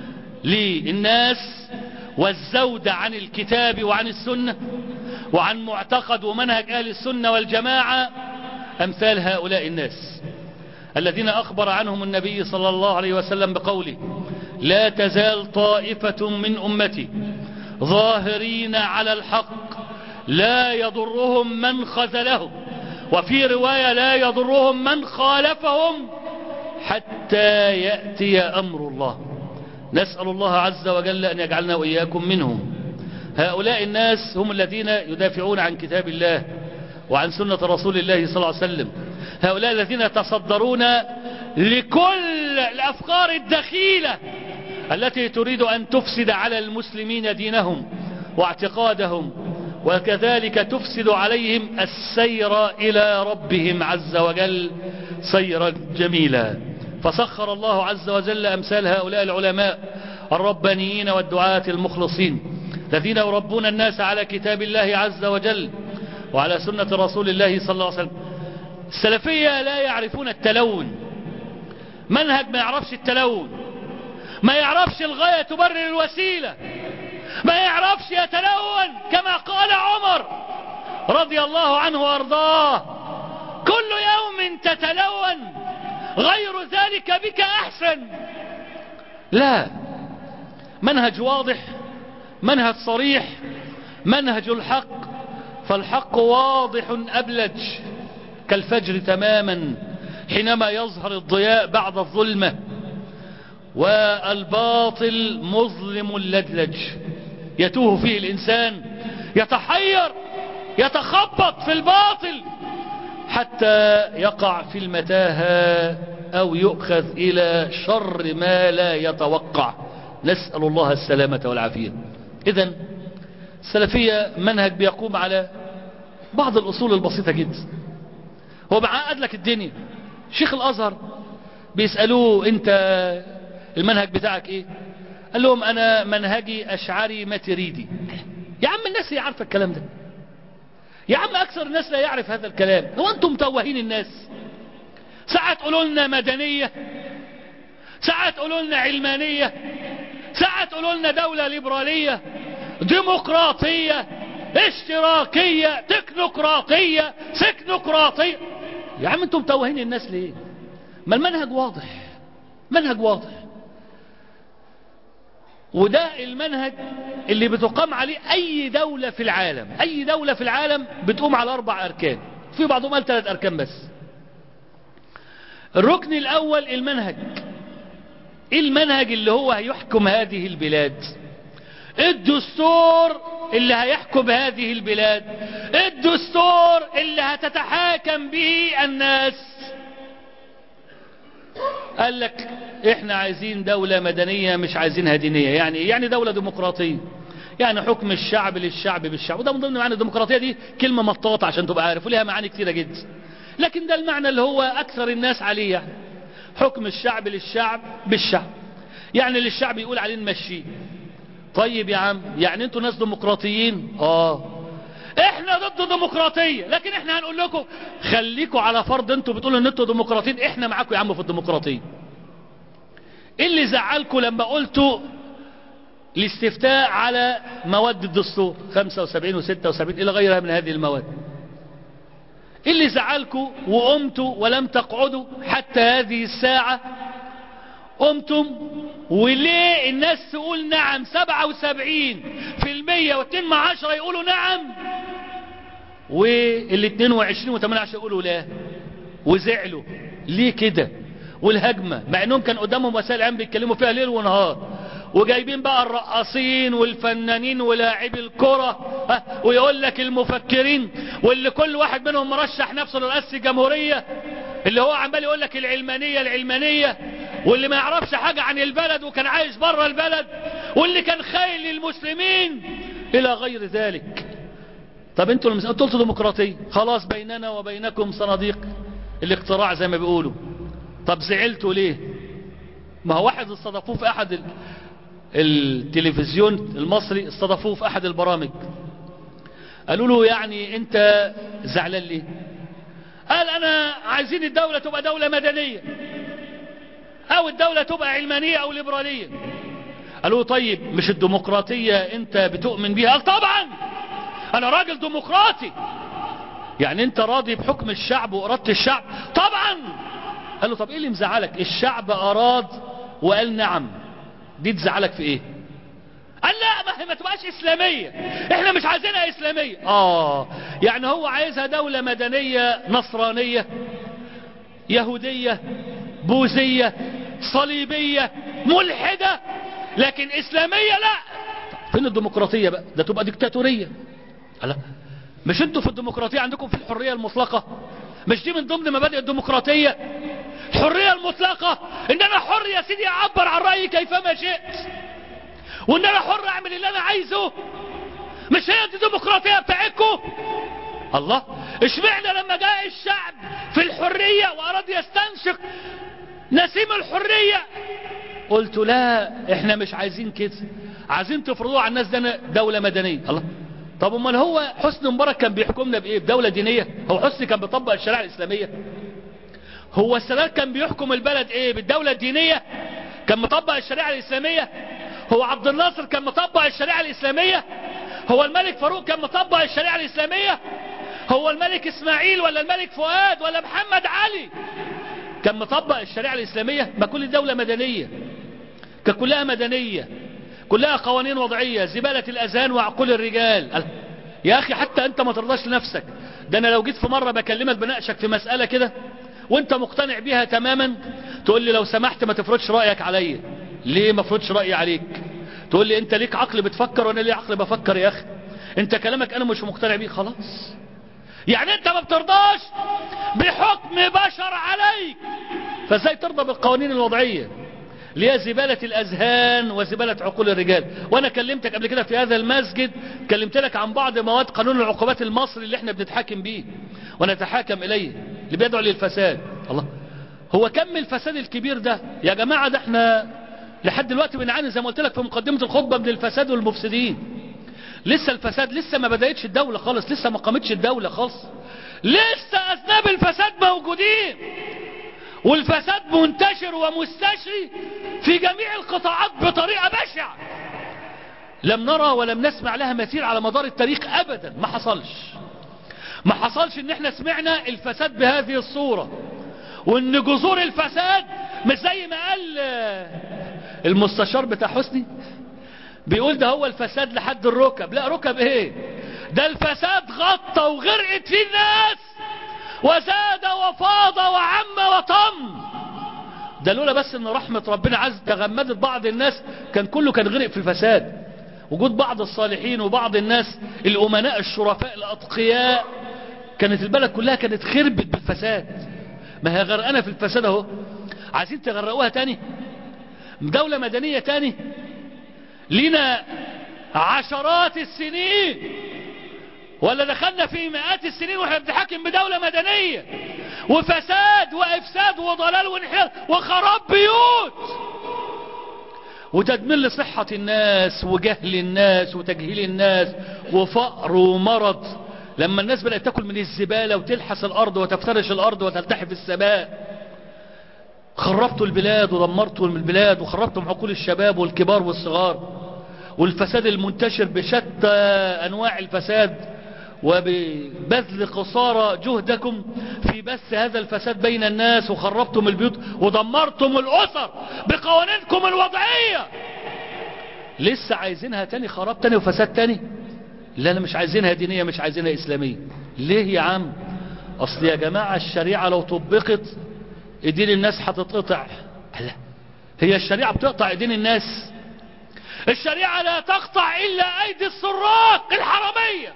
للناس، والزود عن الكتاب وعن السنة وعن معتقد ومنهج أهل السنة والجماعة. أمثال هؤلاء الناس الذين أخبر عنهم النبي صلى الله عليه وسلم بقوله لا تزال طائفة من أمتي ظاهرين على الحق لا يضرهم من خذلهم، وفي رواية لا يضرهم من خالفهم حتى يأتي أمر الله. نسأل الله عز وجل أن يجعلنا وإياكم منهم. هؤلاء الناس هم الذين يدافعون عن كتاب الله وعن سنة رسول الله صلى الله عليه وسلم، هؤلاء الذين يتصدرون لكل الأفكار الدخيلة التي تريد أن تفسد على المسلمين دينهم واعتقادهم، وكذلك تفسد عليهم السير إلى ربهم عز وجل سيرا جميلا. فسخر الله عز وجل أمثال هؤلاء العلماء الربانيين والدعاة المخلصين الذين يربون الناس على كتاب الله عز وجل وعلى سنة رسول الله صلى الله عليه وسلم. السلفية لا يعرفون التلون، منهج ما يعرفش التلون، ما يعرفش الغاية تبرر الوسيلة، ما يعرفش يتلون كما قال عمر رضي الله عنه وارضاه: كل يوم تتلون غير ذلك بك احسن. لا، منهج واضح، منهج صريح، منهج الحق، فالحق واضح أبلج كالفجر تماما حينما يظهر الضياء بعد الظلمة، والباطل مظلم لدلج يتوه فيه الإنسان، يتحير، يتخبط في الباطل حتى يقع في المتاهة أو يؤخذ إلى شر ما لا يتوقع، نسأل الله السلامة والعافية. إذن السلفية منهج بيقوم على بعض الأصول البسيطة جدا. هو معقد لك الدنيا. شيخ الأزهر بيسألوه: أنت المنهج بتاعك إيه؟ قال لهم: أنا منهجي أشعري ماتريدي. يا عم الناس هي عارفة الكلام ده، يا عم أكثر الناس لا يعرف هذا الكلام. هو أنتم متوهين الناس. ساعة تقولوا لنا مدنية، ساعة تقولوا لنا علمانية، ساعة تقولوا لنا دولة ليبرالية، ديمقراطية، اشتراكية، تكنوقراطية، سكنوقراطية. يا عم انتم متوهين الناس ليه؟ ما المنهج واضح، منهج واضح، وده المنهج اللي بتقام عليه اي دولة في العالم. اي دولة في العالم بتقوم على 4 اركان، في بعضهم قال 3 اركان بس. الركن الاول المنهج. ايه المنهج اللي هو هيحكم هذه البلاد؟ الدستور اللي هيحكم هذه البلاد، الدستور اللي هتتحاكم به الناس. قال لك احنا عايزين دولة مدنية مش عايزينها دينية. يعني دولة ديمقراطية، يعني حكم الشعب للشعب بالشعب. وده من ضمن معنى الديمقراطية. دي كلمة مطاطة عشان تبقى عارف، ولها معاني كتيرة جدا، لكن ده المعنى اللي هو اكثر الناس عليه. يعني حكم الشعب للشعب بالشعب، يعني للشعب يقول عليه نمشيه. طيب يا عم، يعني انتوا ناس ديمقراطيين؟ احنا ضد الديمقراطية، لكن احنا هنقول لكم خليكوا على فرض انتوا بتقولوا ان انتوا ديمقراطيين، احنا معاكم يا عم في الديمقراطية. ايه اللي زعلكوا لما قلتوا الاستفتاء على مواد الدستور 75 و76 الى غيرها من هذه المواد؟ ايه اللي زعلكوا وقمتوا ولم تقعدوا حتى هذه الساعة؟ قمتم وليه الناس تقول نعم 77% و2 يقولوا نعم، وال22 و8 يقولوا لا، وزعلوا ليه كده؟ والهجمة مع انهم كان قدامهم وسائل اعلام بيتكلموا فيها ليل ونهار، وجايبين بقى الرقاصين والفنانين ولاعبي الكرة، ويقول لك المفكرين، واللي كل واحد منهم مرشح نفسه لرئاسة الجمهورية، اللي هو عمال يقول لك العلمانية العلمانية، واللي ما يعرفش حاجة عن البلد وكان عايش بره البلد، واللي كان خاين للمسلمين الى غير ذلك. طب انتوا لما قلتوا ديمقراطية، خلاص بيننا وبينكم صناديق الاقتراع زي ما بيقولوا. طب زعلتوا ليه؟ ما هو واحد استضافوه في احد التلفزيون المصري، استضافوه في احد البرامج، قالوا له يعني انت زعلان ليه؟ قال انا عايزين الدولة تبقى دولة مدنية، او الدولة تبقى علمانية او ليبرالية. قالوا طيب مش الديمقراطية انت بتؤمن بيها؟ قال طبعا انا راجل ديمقراطي. يعني انت راضي بحكم الشعب وارادة الشعب؟ طبعا. قال له طب ايه اللي مزعلك؟ الشعب اراد وقال نعم، دي تزعلك في ايه؟ قال لا ما هي ما تبقاش اسلامية، احنا مش عايزينها اسلامية. يعني هو عايزها دولة مدنية نصرانية يهودية بوذية صليبية ملحدة، لكن اسلامية لا. فين الديمقراطية بقى؟ ده تبقى ديكتاتورية. لا، مش انتوا في الديمقراطية عندكم في الحرية المطلقة؟ مش دي من ضمن مبادئ الديمقراطية؟ الحرية المطلقة، ان انا حر يا سيدي اعبر عن رأيي كيفما شئت، وان انا حر اعمل اللي انا عايزه. مش هي دي الديمقراطية بتاعتكم؟ الله، اشمعنى لما جاء الشعب في الحرية واراد يستنشق نسيم الحرية قلتوا لا احنا مش عايزين كده، عايزين تفرضوها على الناس ده دولة مدنية؟ الله، طب امال هو حسني مبارك كان بيحكمنا بايه؟ بدولة دينية؟ هو حسني كان بيطبق الشريعة الاسلامية؟ هو السادات كان بيحكم البلد ايه؟ بالدولة الدينية؟ كان مطبق الشريعة الاسلامية؟ هو عبد الناصر كان مطبق الشريعة الاسلامية؟ هو الملك فاروق كان مطبق الشريعة الاسلامية؟ هو الملك اسماعيل ولا الملك فؤاد ولا محمد علي كان مطبق الشريعة الاسلامية؟ ما كل دولة مدنية، كان كلها مدنية، كلها قوانين وضعية، زبالة الاذهان وعقول الرجال. يا اخي حتى انت ما ترضاش لنفسك. ده انا لو جيت في مرة بكلمك بناقشك في مسألة كده وانت مقتنع بيها تماما تقول لي لو سمحت ما تفرضش رأيك عليا. ليه ما افرضش رأيي عليك؟ تقول لي انت ليك عقل بتفكر وانا ليه عقل بفكر. يا اخي انت كلامك انا مش مقتنع بيه خلاص. يعني انت ما بترضاش بحكم بشر عليك، فازاي ترضى بالقوانين الوضعية اللي هي زبالة الاذهان وزبالة عقول الرجال؟ وانا كلمتك قبل كده في هذا المسجد، كلمت لك عن بعض مواد قانون العقوبات المصري اللي احنا بنتحاكم بيه ونتحاكم اليه، اللي بيدعو للفساد. الله، هو كم الفساد الكبير ده يا جماعة؟ ده احنا لحد دلوقتي بنعاني زي ما قلت لك في مقدمة الخطبة من الفساد والمفسدين. لسه الفساد لسه ما بدأتش الدولة خالص، لسه ما قامتش الدولة خالص، لسه أذناب الفساد موجودين، والفساد منتشر ومستشري في جميع القطاعات بطريقة بشعة لم نرى ولم نسمع لها مثيل على مدار التاريخ أبدا. ما حصلش ان احنا سمعنا الفساد بهذه الصورة، وان جذور الفساد مش زي ما قال المستشار بتاع حسني، بيقول ده هو الفساد لحد الركب. لا ركب ايه؟ ده الفساد غطى وغرقت فيه الناس وزاد وفاض وعم وطم. ده لولا بس ان رحمة ربنا عز تغمدت بعض الناس كان كله كان غرق في الفساد. وجود بعض الصالحين وبعض الناس الامناء الشرفاء الاتقياء كانت البلد كلها كانت خربت بالفساد. ما هي غرقانة في الفساد اهو، عايزين تغرقوها تاني؟ دولة مدنية تاني؟ لنا عشرات السنين ولا دخلنا في مئات السنين واحنا بنتحكم بدولة مدنية وفساد وافساد وضلال وانحلال وخراب بيوت وتدمير لصحة الناس وجهل الناس وتجهيل الناس وفقر ومرض. لما الناس بدأت تاكل من الزبالة وتلحس الارض وتفترش الارض وتلتحف السماء، خربتوا البلاد ودمرتوا البلاد وخربتم عقول الشباب والكبار والصغار. والفساد المنتشر بشتى انواع الفساد، وببذل قصارى جهدكم في بث هذا الفساد بين الناس، وخربتم البيوت ودمرتم الاسر بقوانينكم الوضعية. لسه عايزينها تاني خراب تاني وفساد تاني؟ لا انا مش عايزينها دينية، مش عايزينها اسلامية. ليه يا عم؟ اصل يا جماعة الشريعة لو طبقت ايدين الناس هتتقطع. لا، هي الشريعة بتقطع ايدين الناس؟ الشريعة لا تقطع الا ايدي السراق الحرامية.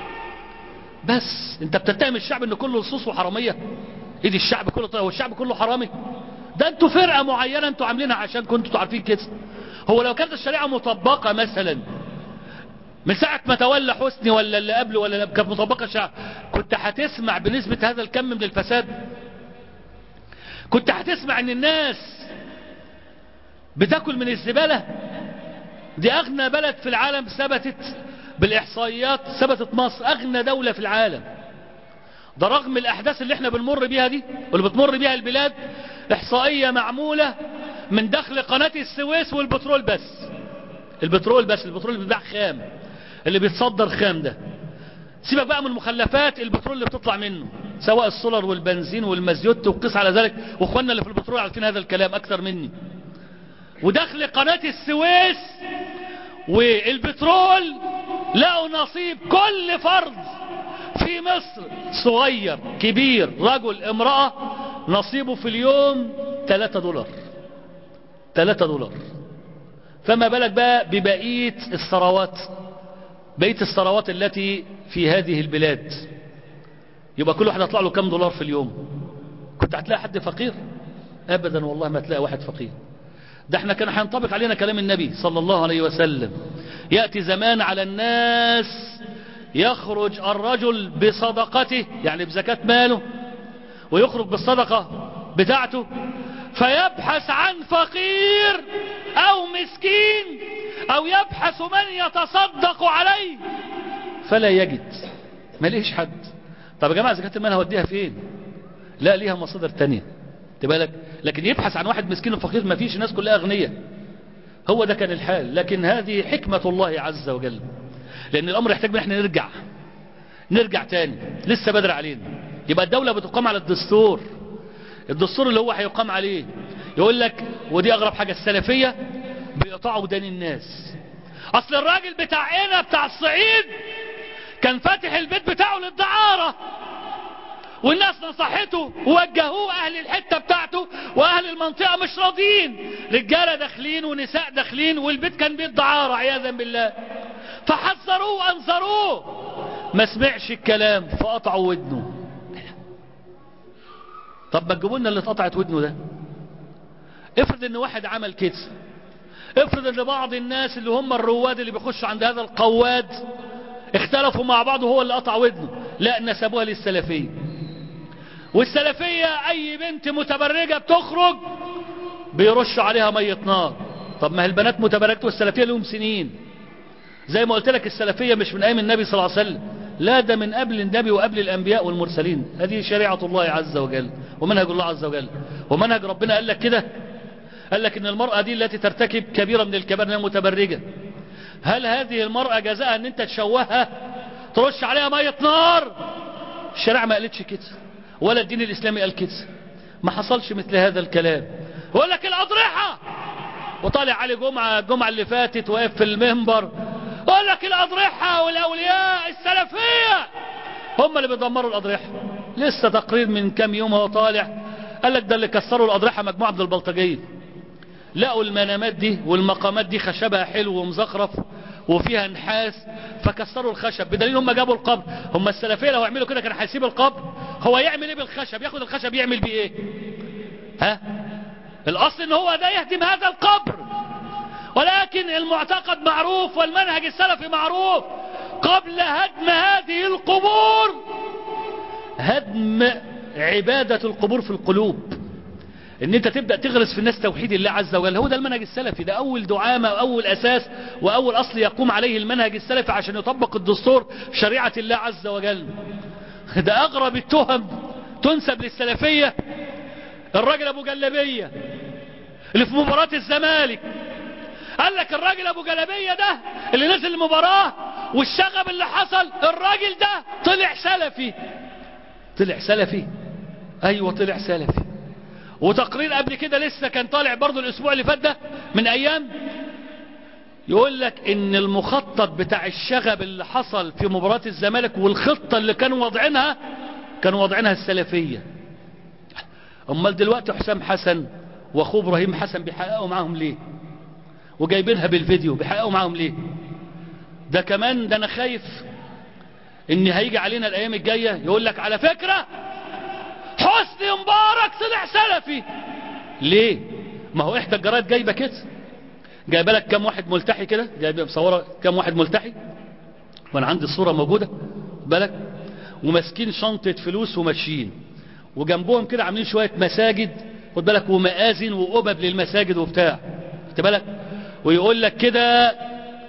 بس انت بتتهم الشعب ان كله لصوص وحرامية؟ ايدي الشعب كله طيب والشعب كله حرامي؟ ده انتوا فرقة معينة انتوا عاملينها عشان كنتوا عارفين كده. هو لو كانت الشريعة مطبقة مثلا من ساعة ما تولى حسني ولا اللي قبله ولا اللي كانت مطبقة الشعب، كنت هتسمع بنسبة هذا الكم من الفساد؟ كنت هتسمع ان الناس بتاكل من الزبالة؟ دي اغنى بلد في العالم، ثبتت بالاحصائيات، ثبتت مصر اغنى دولة في العالم. ده رغم الاحداث اللي احنا بنمر بيها دي واللي بتمر بيها البلاد. احصائية معمولة من دخل قناة السويس والبترول بس. البترول اللي بيتباع خام، اللي بيتصدر خام ده، سيبك بقى من المخلفات البترول اللي بتطلع منه سواء السولر والبنزين والمازيوت وقيس على ذلك، واخواننا اللي في البترول عارفين هذا الكلام اكثر مني. ودخل قناة السويس والبترول لقوا نصيب كل فرد في مصر، صغير كبير رجل امرأة، نصيبه في اليوم $3. $3. فما بالك بقى ببقية الثروات، بقية الثروات التي في هذه البلاد. يبقى كل واحد هيطلع له كم دولار في اليوم؟ كنت هتلاقي حد فقير؟ ابدا والله ما تلاقي واحد فقير. ده احنا كان هينطبق علينا كلام النبي صلى الله عليه وسلم: يأتي زمان على الناس يخرج الرجل بصدقته يعني بزكاة ماله، ويخرج بالصدقة بتاعته، فيبحث عن فقير او مسكين او يبحث من يتصدق عليه، فلا يجد، ما ليش حد. طب يا جماعة زكاة المال هوديها فين؟ لا، ليها مصادر تانية تبالك. لكن يبحث عن واحد مسكين وفقير ما فيش، الناس كلها أغنية. هو ده كان الحال. لكن هذه حكمة الله عز وجل، لأن الأمر يحتاج ان احنا نرجع تاني، لسه بدري علينا. يبقى الدولة بتقام على الدستور اللي هو هيقام عليه. يقول لك، ودي أغرب حاجة، السلفية بيقطعوا ودان الناس. أصل الراجل بتاع الصعيد كان فاتح البيت بتاعه للدعارة، والناس نصحته ووجهوه، أهل الحتة بتاعته وأهل المنطقة مش راضيين، رجالة داخلين ونساء داخلين، والبيت كان بيت دعارة عياذا بالله. فحذروه وأنذروه، ما سمعش الكلام فقطعوا ودنه. طب ما تجيبوا لنا اللي اتقطعت ودنه ده. افرض ان واحد عمل كده، افرض ان بعض الناس اللي هم الرواد اللي بيخشوا عند هذا القواد اختلفوا مع بعض وهو اللي قطع ودنه، لا نسبوها للسلفية. والسلفية اي بنت متبرجة بتخرج بيرشوا عليها مية نار. طب ما هي البنات متبرجة والسلفية لهم سنين. زي ما قلت لك السلفية مش من ايام النبي صلى الله عليه وسلم، لا ده من قبل النبي وقبل الانبياء والمرسلين. هذه شريعة الله عز وجل ومنهج الله عز وجل ومنهج ربنا. قال لك كده، قال لك ان المرأة دي التي ترتكب كبيرة من الكبائر انها متبرجة، هل هذه المرأة جزاء ان انت تشوهها ترش عليها مية نار؟ الشريعة ما قالتش كده، ولا الدين الاسلامي قال كده. ما حصلش مثل هذا الكلام. يقول لك الأضرحة، وطالع علي جمعة الجمعة اللي فاتت واقف في المنبر يقول لك الأضرحة والأولياء السلفية هم اللي بيدمروا الأضرحة. لسه تقرير من كام يوم هو طالع قال لك ده اللي كسروا الأضرحة مجموعة من البلطجية، لقوا المنامات دي والمقامات دي خشبها حلو ومزخرف وفيها نحاس فكسروا الخشب، بدليل هم جابوا القبر. هم السلفية لو يعملوا كده كان هيسيب القبر؟ هو يعمل ايه بالخشب؟ ياخد الخشب يعمل بيه ايه؟ ها؟ الاصل ان هو ده يهدم هذا القبر. ولكن المعتقد معروف والمنهج السلفي معروف، قبل هدم هذه القبور هدم عبادة القبور في القلوب، ان انت تبدأ تغرس في الناس توحيد الله عز وجل. هو ده المنهج السلفي، ده اول دعامة واول اساس واول اصل يقوم عليه المنهج السلفي عشان يطبق الدستور شريعة الله عز وجل. ده اغرب التهم تنسب للسلفية. الراجل ابو جلبية اللي في مباراة الزمالك قال لك الراجل ابو جلبية ده اللي نزل المباراة والشغب اللي حصل، الراجل ده طلع سلفي. طلع سلفي؟ ايوه طلع سلفي. وتقرير قبل كده لسه كان طالع برضو الاسبوع اللي فات ده من ايام يقول لك ان المخطط بتاع الشغب اللي حصل في مباراة الزمالك والخطة اللي كانوا واضعينها السلفية. امال دلوقتي حسام حسن واخوه ابراهيم حسن بيحققوا معاهم ليه؟ وجايبينها بالفيديو، بيحققوا معاهم ليه؟ ده كمان ده انا خايف ان هيجي علينا الايام الجاية يقول لك على فكرة حسني مبارك طلع سلفي. ليه؟ ما هو احدى الجرايد جايبه كده، جايبه لك كام واحد ملتحي كده، جايبه مصوره كام واحد ملتحي وانا عندي الصوره موجوده بالك، وماسكين شنطه فلوس وماشيين، وجنبهم كده عاملين شويه مساجد خد بالك ومآذن وقبب للمساجد وبتاع خد بالك، ويقول لك كده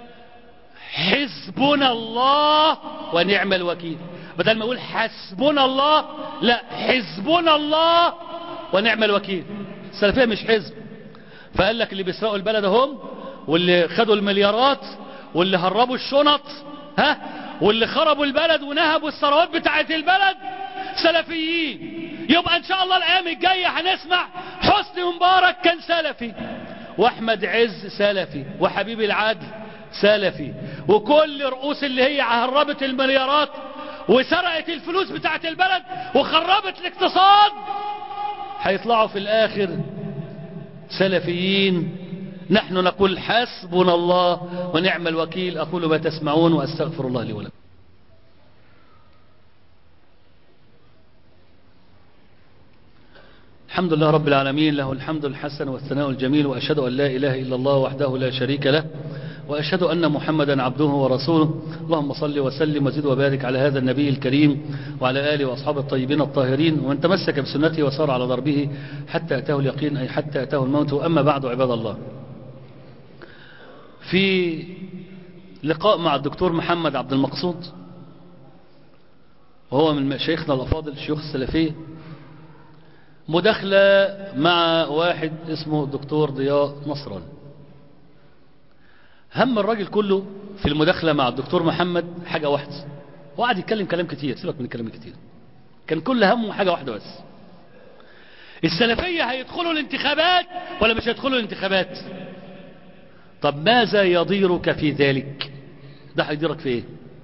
حسبنا الله ونعم الوكيل، بدل ما يقول حسبنا الله لا حسبنا الله ونعم الوكيل. السلفية مش حزب. فقال لك اللي بيسرقوا البلد هم، واللي خدوا المليارات، واللي هربوا الشنط ها، واللي خربوا البلد ونهبوا الثروات بتاعت البلد سلفيين. يبقى ان شاء الله الايام الجاية هنسمع حسني مبارك كان سلفي، واحمد عز سلفي، وحبيب العدل سلفي، وكل رؤوس اللي هي هربت المليارات وسرقت الفلوس بتاعت البلد وخربت الاقتصاد هيطلعوا في الاخر سلفيين. نحن نقول حسبنا الله ونعم الوكيل. اقول ما تسمعون واستغفر الله لي ولكم. الحمد لله رب العالمين، له الحمد الحسن والثناء الجميل، وأشهد أن لا إله إلا الله وحده لا شريك له، وأشهد أن محمدا عبده ورسوله. اللهم صل وسلم وزد وبارك على هذا النبي الكريم وعلى آله وأصحابه الطيبين الطاهرين، ومن تمسك بسنته وصار على ضربه حتى أتاه اليقين، أي حتى أتاه الموت. أما بعد عباد الله، في لقاء مع الدكتور محمد عبد المقصود وهو من مشايخنا الأفاضل الشيوخ السلفية، مداخلة مع واحد اسمه الدكتور ضياء نصراني. هم الراجل كله في المداخلة مع الدكتور محمد حاجة واحدة، وقعد يتكلم كلام كتير، سيبك من الكلام الكتير، كان كل همه حاجة واحدة بس: السلفية هيدخلوا الانتخابات ولا مش هيدخلوا الانتخابات؟ طب ماذا يضيرك في ذلك؟ ده هيضيرك في ايه؟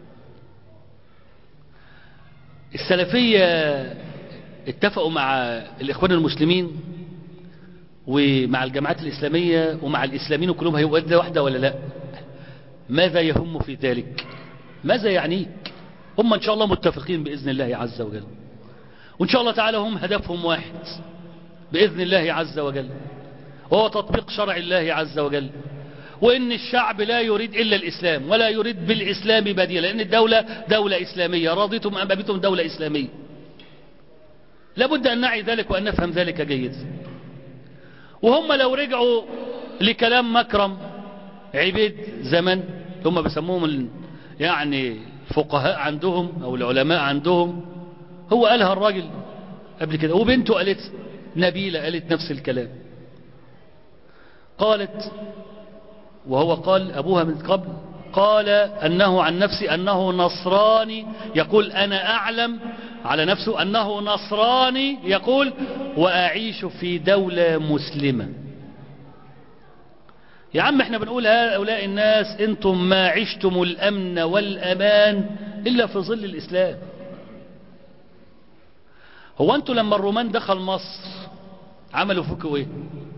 السلفية اتفقوا مع الإخوان المسلمين ومع الجماعات الإسلامية ومع الإسلاميين كلهم هيبقوا قد واحدة ولا لا؟ ماذا يهم في ذلك؟ ماذا يعنيك؟ هم إن شاء الله متفقين بإذن الله عز وجل، وإن شاء الله تعالى هم هدفهم واحد بإذن الله عز وجل، وهو تطبيق شرع الله عز وجل، وإن الشعب لا يريد إلا الإسلام ولا يريد بالإسلام بديلا، لأن الدولة دولة إسلامية، رضيتم أم أبيتم دولة إسلامية. لابد أن نعي ذلك وأن نفهم ذلك جيدا. وهم لو رجعوا لكلام مكرم عبيد زمن، هم بيسموهم يعني الفقهاء عندهم أو العلماء عندهم، هو قالها الراجل قبل كده، وبنته قالت، نبيلة قالت نفس الكلام، قالت، وهو قال أبوها من قبل، قال أنه عن نفسه أنه نصراني، يقول أنا أعلم على نفسه أنه نصراني، يقول وأعيش في دولة مسلمة. يا عم احنا بنقول هؤلاء الناس انتم ما عشتم الأمن والأمان إلا في ظل الإسلام. هو انتم لما الرومان دخل مصر عملوا فيكم ايه؟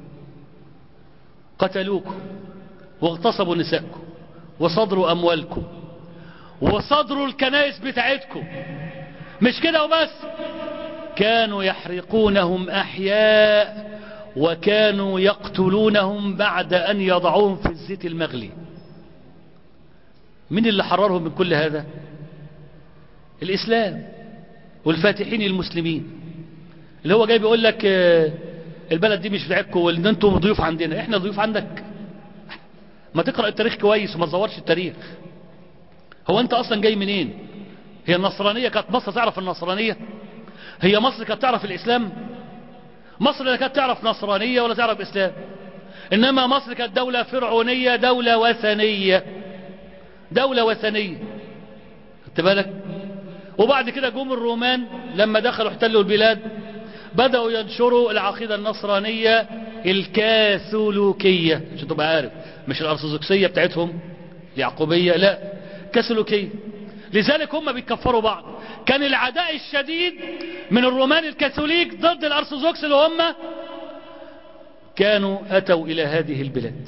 قتلوكم واغتصبوا نسائكم وصدروا أموالكم وصدروا الكنائس بتاعتكم. مش كده وبس، كانوا يحرقونهم أحياء وكانوا يقتلونهم بعد أن يضعوهم في الزيت المغلي. من اللي حررهم من كل هذا؟ الإسلام والفاتحين المسلمين، اللي هو جاي بيقول لك البلد دي مش بتاعتكم وان انتم ضيوف عندنا. احنا ضيوف عندك؟ ما تقرأ التاريخ كويس وما تزورش التاريخ. هو انت اصلا جاي منين؟ هي النصرانية كانت مصر تعرف النصرانية؟ هي مصر كانت تعرف الاسلام؟ مصر لا كانت تعرف نصرانية ولا تعرف اسلام، انما مصر كانت دولة فرعونية، دولة وثنية، دولة وثنية، خدت بالك؟ وبعد كده جم الرومان لما دخلوا احتلوا البلاد بدأوا ينشروا العقيدة النصرانية الكاثوليكية، عشان تبقى عارف، مش الأرثوذكسية بتاعتهم اليعقوبية، لا، كاثوليكية. لذلك هم بيكفروا بعض. كان العداء الشديد من الرومان الكاثوليك ضد الأرثوذكس اللي هم كانوا أتوا إلى هذه البلاد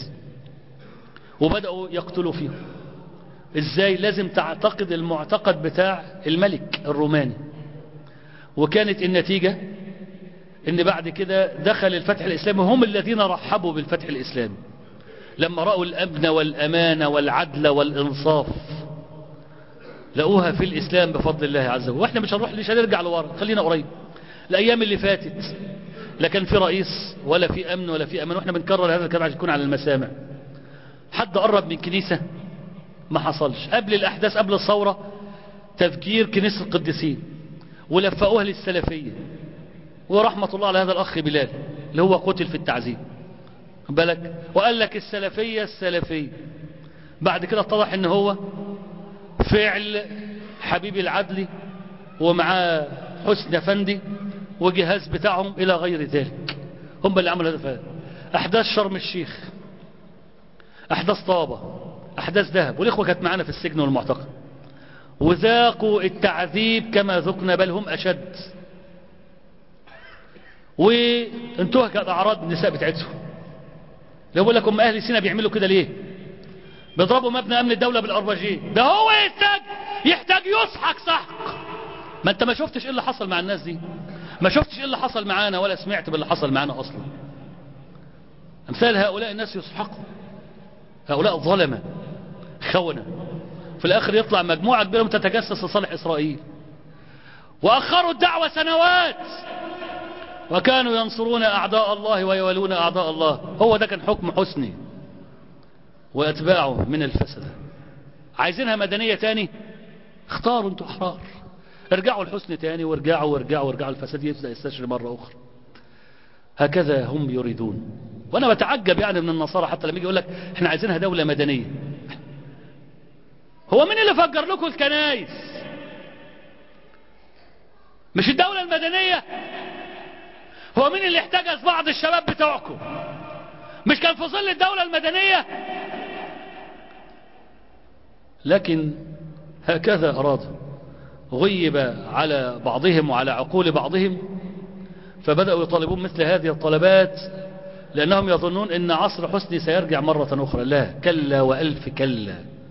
وبدأوا يقتلوا فيهم. ازاي؟ لازم تعتقد المعتقد بتاع الملك الروماني. وكانت النتيجة ان بعد كده دخل الفتح الاسلامي، هم الذين رحبوا بالفتح الاسلامي لما رأوا الامن والامان والعدل والانصاف، لقوها في الاسلام بفضل الله عز وجل. واحنا مش هنرجع لورا، خلينا قريب. الايام اللي فاتت لا كان في رئيس ولا في امن ولا في امان، واحنا بنكرر هذا الكلام عشان يكون على المسامع. حد قرب من كنيسة؟ ما حصلش. قبل الاحداث قبل الثورة تفجير كنيسة القديسين ولفقوها للسلفية، ورحمة الله على هذا الأخ بلال اللي هو قتل في التعذيب بالك، وقال لك السلفية السلفية. بعد كده اتضح ان هو فعل حبيب العدلي ومعاه حسن افندي وجهاز بتاعهم الى غير ذلك، هم اللي عملوا هذا. احداث شرم الشيخ، احداث طابة، احداث دهب، والاخوة كانت معانا في السجن والمعتقل وذاقوا التعذيب كما ذقنا بل هم اشد، وانتهكت اعراض النساء بتاعتهم. لو بقول لكم اهل سينا بيعملوا كده ليه؟ بيضربوا مبنى امن الدولة بالاربجيه، ده هو يحتاج يسحق سحق. ما انت ما شفتش ايه اللي حصل مع الناس دي، ما شفتش ايه اللي حصل معانا ولا سمعت باللي حصل معانا اصلا. امثال هؤلاء الناس يسحقوا، هؤلاء ظلمة خونة، في الاخر يطلع مجموعة كبيرة تتجسس لصالح اسرائيل. واخروا الدعوة سنوات وكانوا ينصرون اعداء الله ويولون اعداء الله. هو ده كان حكم حسني واتباعه من الفسدة. عايزينها مدنية تاني؟ اختاروا انتوا احرار. ارجعوا الحسن تاني، وارجعوا الفساد يبدأ يستشري مرة أخرى. هكذا هم يريدون. وأنا بتعجب يعني من النصارى حتى لما يجي يقول لك احنا عايزينها دولة مدنية. هو مين اللي فجر لكم الكنائس؟ مش الدولة المدنية؟ هو مين اللي احتجز بعض الشباب بتوعكم؟ مش كان في ظل الدولة المدنية؟ لكن هكذا أرادوا، غيب على بعضهم وعلى عقول بعضهم، فبدأوا يطالبون مثل هذه الطلبات لأنهم يظنون أن عصر حسني سيرجع مرة أخرى. لا، كلا وألف كلا،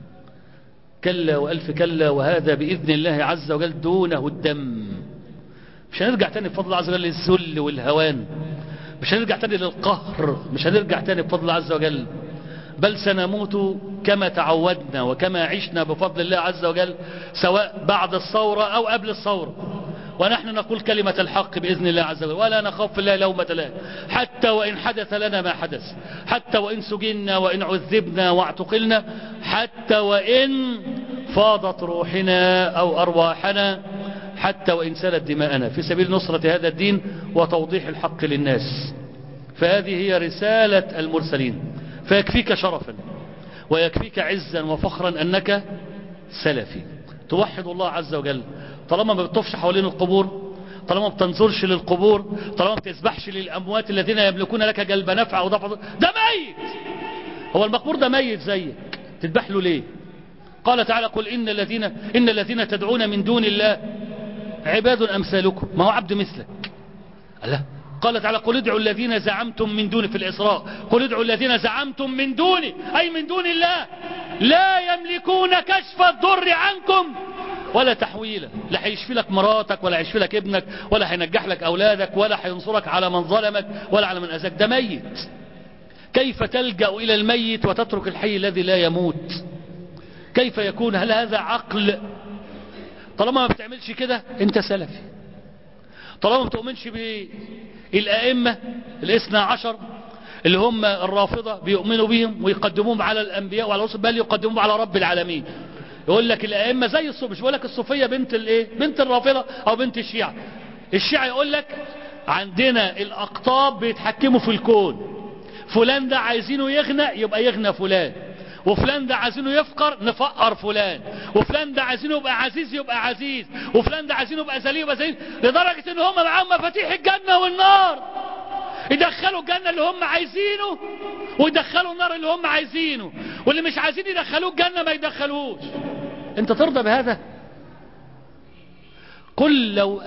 كلا وألف كلا، وهذا بإذن الله عز وجل دونه الدم. مش هنرجع تاني بفضل الله عز وجل للذل والهوان، مش هنرجع تاني للقهر، مش هنرجع تاني بفضل الله عز وجل، بل سنموت كما تعودنا وكما عشنا بفضل الله عز وجل، سواء بعد الثورة أو قبل الثورة، ونحن نقول كلمة الحق بإذن الله عز وجل، ولا نخاف في الله لومة لائم، حتى وإن حدث لنا ما حدث، حتى وإن سجنا وإن عذبنا واعتقلنا، حتى وإن فاضت روحنا أو أرواحنا، حتى وإن سالت دماءنا في سبيل نصرة هذا الدين وتوضيح الحق للناس. فهذه هي رسالة المرسلين. فيكفيك شرفا ويكفيك عزا وفخرا أنك سلفي، توحد الله عز وجل، طالما ما بتطفش حوالين القبور، طالما ما بتنظرش للقبور، طالما ما بتسبحش للأموات الذين يملكون لك جلب نفع أو دفع. ده ميت، هو المقبور ده ميت زيك، تذبح له ليه؟ قال تعالى قل إن الذين تدعون من دون الله عباد أمثالكم، ما هو عبد مثلك. الله، قال تعالى قل ادعوا الذين زعمتم من دون، في الإسراء قل ادعوا الذين زعمتم من دوني، أي من دون الله، لا يملكون كشف الضر عنكم ولا تحويلا. لا هيشفي لك مراتك، ولا هيشفي لك ابنك، ولا هينجح لك أولادك، ولا هينصرك على من ظلمك ولا على من أذاك. ده ميت. كيف تلجأ إلى الميت وتترك الحي الذي لا يموت؟ كيف يكون؟ هل هذا عقل؟ طالما ما بتعملش كده انت سلفي، طالما ما بتؤمنش بالأئمة الاثنى عشر اللي هم الرافضة بيؤمنوا بهم ويقدموهم على الأنبياء وعلى الرسل، بل يقدموهم على رب العالمين. يقول لك الأئمة زي الصوفية، مش بيقول لك الصوفية بنت الايه؟ بنت الرافضة او بنت الشيعة. الشيعة يقول لك عندنا الأقطاب بيتحكموا في الكون، فلان ده عايزينه يغنى يبقى يغنى فلان، وفلان ده عايزينه يفقر نفقر فلان، وفلان ده عايزينه يبقى عزيز يبقى عزيز، وفلان ده عايزينه يبقى ذليل يبقى ذليل، لدرجة ان هم معاهم مفاتيح الجنة والنار، يدخلوا الجنة اللي هم عايزينه ويدخلوا النار اللي هم عايزينه، واللي مش عايزين يدخلوه الجنة ما يدخلوش. انت ترضى بهذا؟ قل لو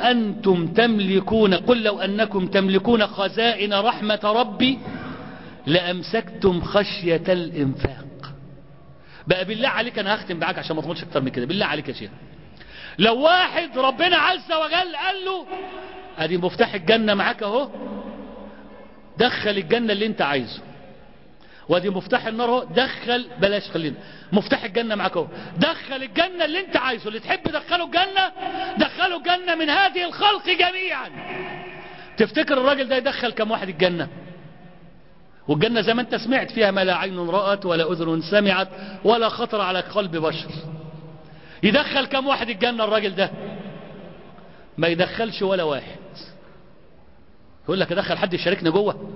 أنكم تملكون خزائن رحمة ربي لأمسكتم خشية الإنفاق. بقى بالله عليك، أنا هختم معاك عشان ما تقولش أكتر من كده، بالله عليك يا شيخ، لو واحد ربنا عز وجل قال له ادي مفتاح الجنة معاك اهو، دخل الجنة اللي انت عايزه، وادي مفتاح النار اهو، بلاش خلينا مفتاح الجنة معاك اهو، دخل الجنة اللي انت عايزه، اللي تحب دخله الجنة دخله الجنة من هذه الخلق جميعا. تفتكر الراجل ده يدخل كم واحد الجنة؟ والجنة زي ما انت سمعت فيها ما لا عين رأت ولا أذن سمعت ولا خطر على قلب بشر. يدخل كم واحد الجنة الراجل ده؟ ما يدخلش ولا واحد. يقول لك ادخل حد يشاركني جوه؟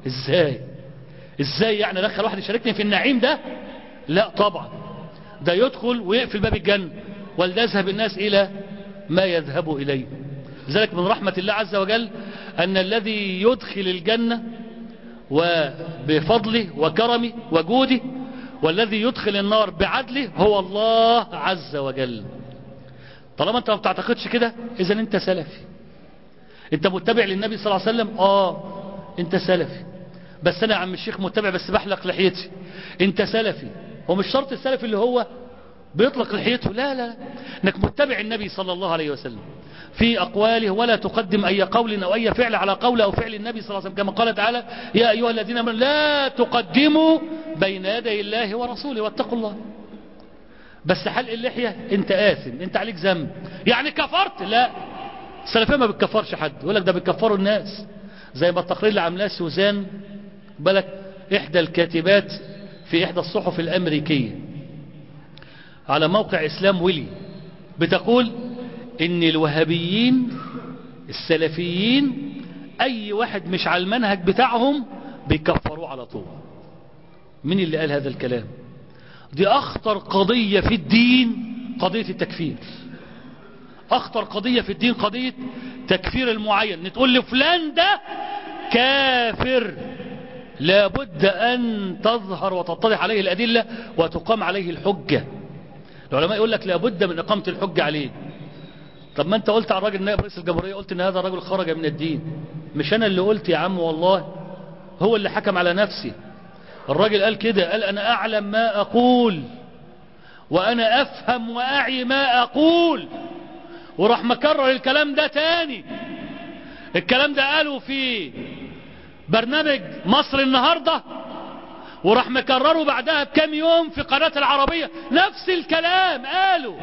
ازاي يعني ادخل واحد يشاركني في النعيم ده؟ لا طبعا، ده يدخل ويقفل باب الجنة وليذهب الناس الى ما يذهب اليه. لذلك من رحمة الله عز وجل ان الذي يدخل الجنة وبفضله وكرمه وجوده، والذي يدخل النار بعدله هو الله عز وجل. طالما انت ما بتعتقدش كده اذا انت سلفي، انت متبع للنبي صلى الله عليه وسلم، انت سلفي. بس انا يا عم الشيخ متبع بس بحلق لحيتي، انت سلفي. هو مش شرط السلفي اللي هو بيطلق لحيته، لا، انك متبع النبي صلى الله عليه وسلم في أقواله، ولا تقدم أي قول أو أي فعل على قول أو فعل النبي صلى الله عليه وسلم، كما قال تعالى يا أيها الذين آمنوا لا تقدموا بين يدي الله ورسوله واتقوا الله. بس حلق اللحية انت آثم، انت عليك ذنب، يعني كفرت؟ لا، السلفية ما بتكفرش حد، يقول لك ده بتكفروا الناس، زي ما التقرير اللي عاملاه سوزان بالك إحدى الكاتبات في إحدى الصحف الأمريكية على موقع إسلام ويلي، بتقول ان الوهابيين السلفيين اي واحد مش على المنهج بتاعهم بيكفروه على طول. مين اللي قال هذا الكلام؟ دي اخطر قضية في الدين، قضية التكفير. اخطر قضية في الدين قضية تكفير المعين. نتقول لفلان ده كافر، لابد ان تظهر وتتضح عليه الادلة وتقام عليه الحجة. العلماء يقول لك لابد من اقامة الحجة عليه. طب ما انت قلت على الراجل نائب رئيس الجمهورية، قلت ان هذا الرجل خرج من الدين. مش انا اللي قلت يا عم، والله هو اللي حكم على نفسي. الراجل قال كده، قال انا اعلم ما اقول وانا افهم واعي ما اقول، وراح مكرر الكلام ده تاني. الكلام ده قاله في برنامج مصر النهاردة، وراح مكرره بعدها بكام يوم في قناة العربية، نفس الكلام قاله.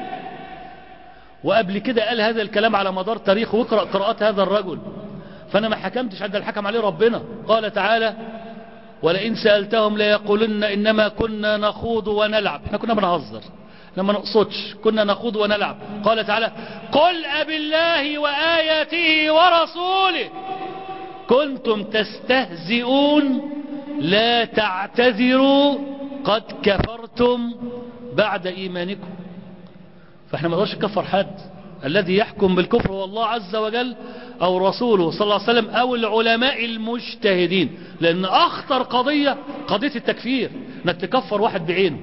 وقبل كده قال هذا الكلام على مدار تاريخ، واقرأ قراءات هذا الرجل. فأنا ما حكمتش عند الحكم عليه ربنا. قال تعالى ولئن سألتهم ليقولن إنما كنا نخوض ونلعب. احنا كنا بنهزر، لما نقصدش، كنا نخوض ونلعب. قال تعالى قل أبالله وآياته ورسوله كنتم تستهزئون لا تعتذروا قد كفرتم بعد إيمانكم. فاحنا ما نقدرش نكفر حد. الذي يحكم بالكفر هو الله عز وجل أو رسوله صلى الله عليه وسلم أو العلماء المجتهدين. لأن أخطر قضية قضية التكفير، انك تكفر واحد بعينه.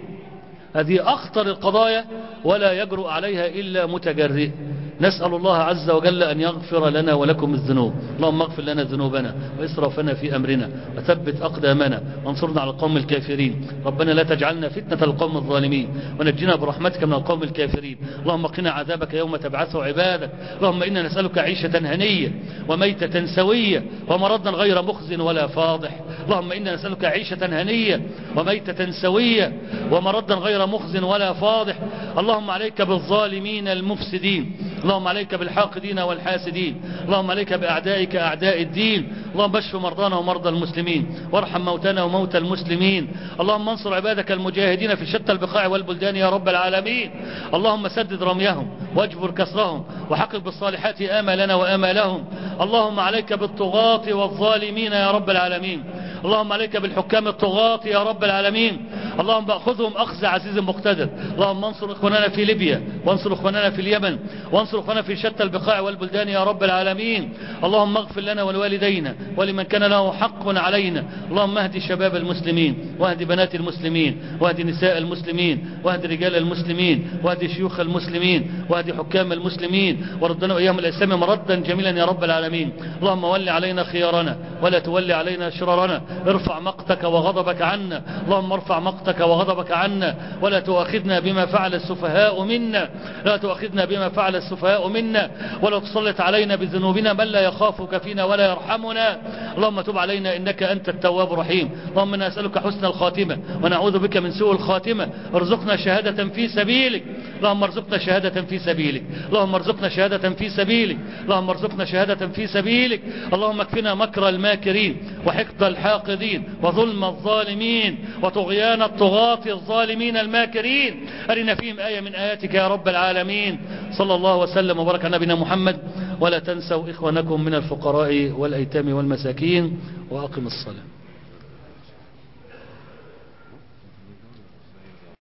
هذه أخطر القضايا ولا يجرؤ عليها إلا متجرئ. نسأل الله عز وجل أن يغفر لنا ولكم الذنوب. اللهم اغفر لنا ذنوبنا وإسرافنا في أمرنا وثبت أقدامنا وانصرنا على القوم الكافرين. ربنا لا تجعلنا فتنة القوم الظالمين ونجنا برحمتك من القوم الكافرين. اللهم قنا عذابك يوم تبعث عبادك. اللهم إنا نسألك عيشة هنية وميتة سوية ومرضا غير مخز ولا فاضح. اللهم إنا نسألك عيشة هنية وميتة سوية ومرضا غير مخز ولا فاضح. اللهم عليك بالظالمين المفسدين. اللهم عليك بالحاقدين والحاسدين. اللهم عليك بأعدائك أعداء الدين. اللهم اشف مرضانا ومرضى المسلمين وارحم موتانا وموتى المسلمين. اللهم انصر عبادك المجاهدين في شتى البقاع والبلدان يا رب العالمين. اللهم سدد رميهم واجبر كسرهم وحقق بالصالحات آمالنا وآمالهم. اللهم عليك بالطغاة والظالمين يا رب العالمين. اللهم عليك بالحكام الطغاة يا رب العالمين. اللهم بأخذهم أخذ عزيز مقتدر. اللهم انصر إخواننا في ليبيا وانصر إخواننا في اليمن وانصر إخواننا في شتى البقاع والبلدان يا رب العالمين. اللهم اغفر لنا ولوالدينا ولمن كان له حق علينا. اللهم اهد شباب المسلمين واهد بنات المسلمين واهد نساء المسلمين واهد رجال المسلمين واهد شيوخ المسلمين واهد حكام المسلمين وردنا وإياهم الإسلام مردا جميلا يا رب العالمين. اللهم ول علينا خيارنا ولا تولي علينا شرارنا. ارفع مقتك وغضبك عنا. اللهم ارفع مقتك وغضبك عنا ولا تؤاخذنا بما فعل السفهاء منا. لا تؤاخذنا بما فعل السفهاء منا ولا تسلط علينا بذنوبنا من لا يخافك فينا ولا يرحمنا. اللهم تب علينا إنك أنت التواب الرحيم. اللهم نسألك حسن الخاتمة ونعوذ بك من سوء الخاتمة. ارزقنا شهادة في سبيلك. اللهم ارزقنا شهادة في سبيلك. اللهم ارزقنا شهادة في سبيلك. اللهم ارزقنا شهادة في سبيلك. اللهم اكفنا مكر الماكرين وحقد الحاقدين وظلم الظالمين وطغيان الطغاة الظالمين الماكرين. أرنا فيهم آية من آياتك يا رب العالمين. صلى الله وسلم وبارك على نبينا محمد. ولا تنسوا إخوانكم من الفقراء والأيتام والمساكين وأقم الصلاة.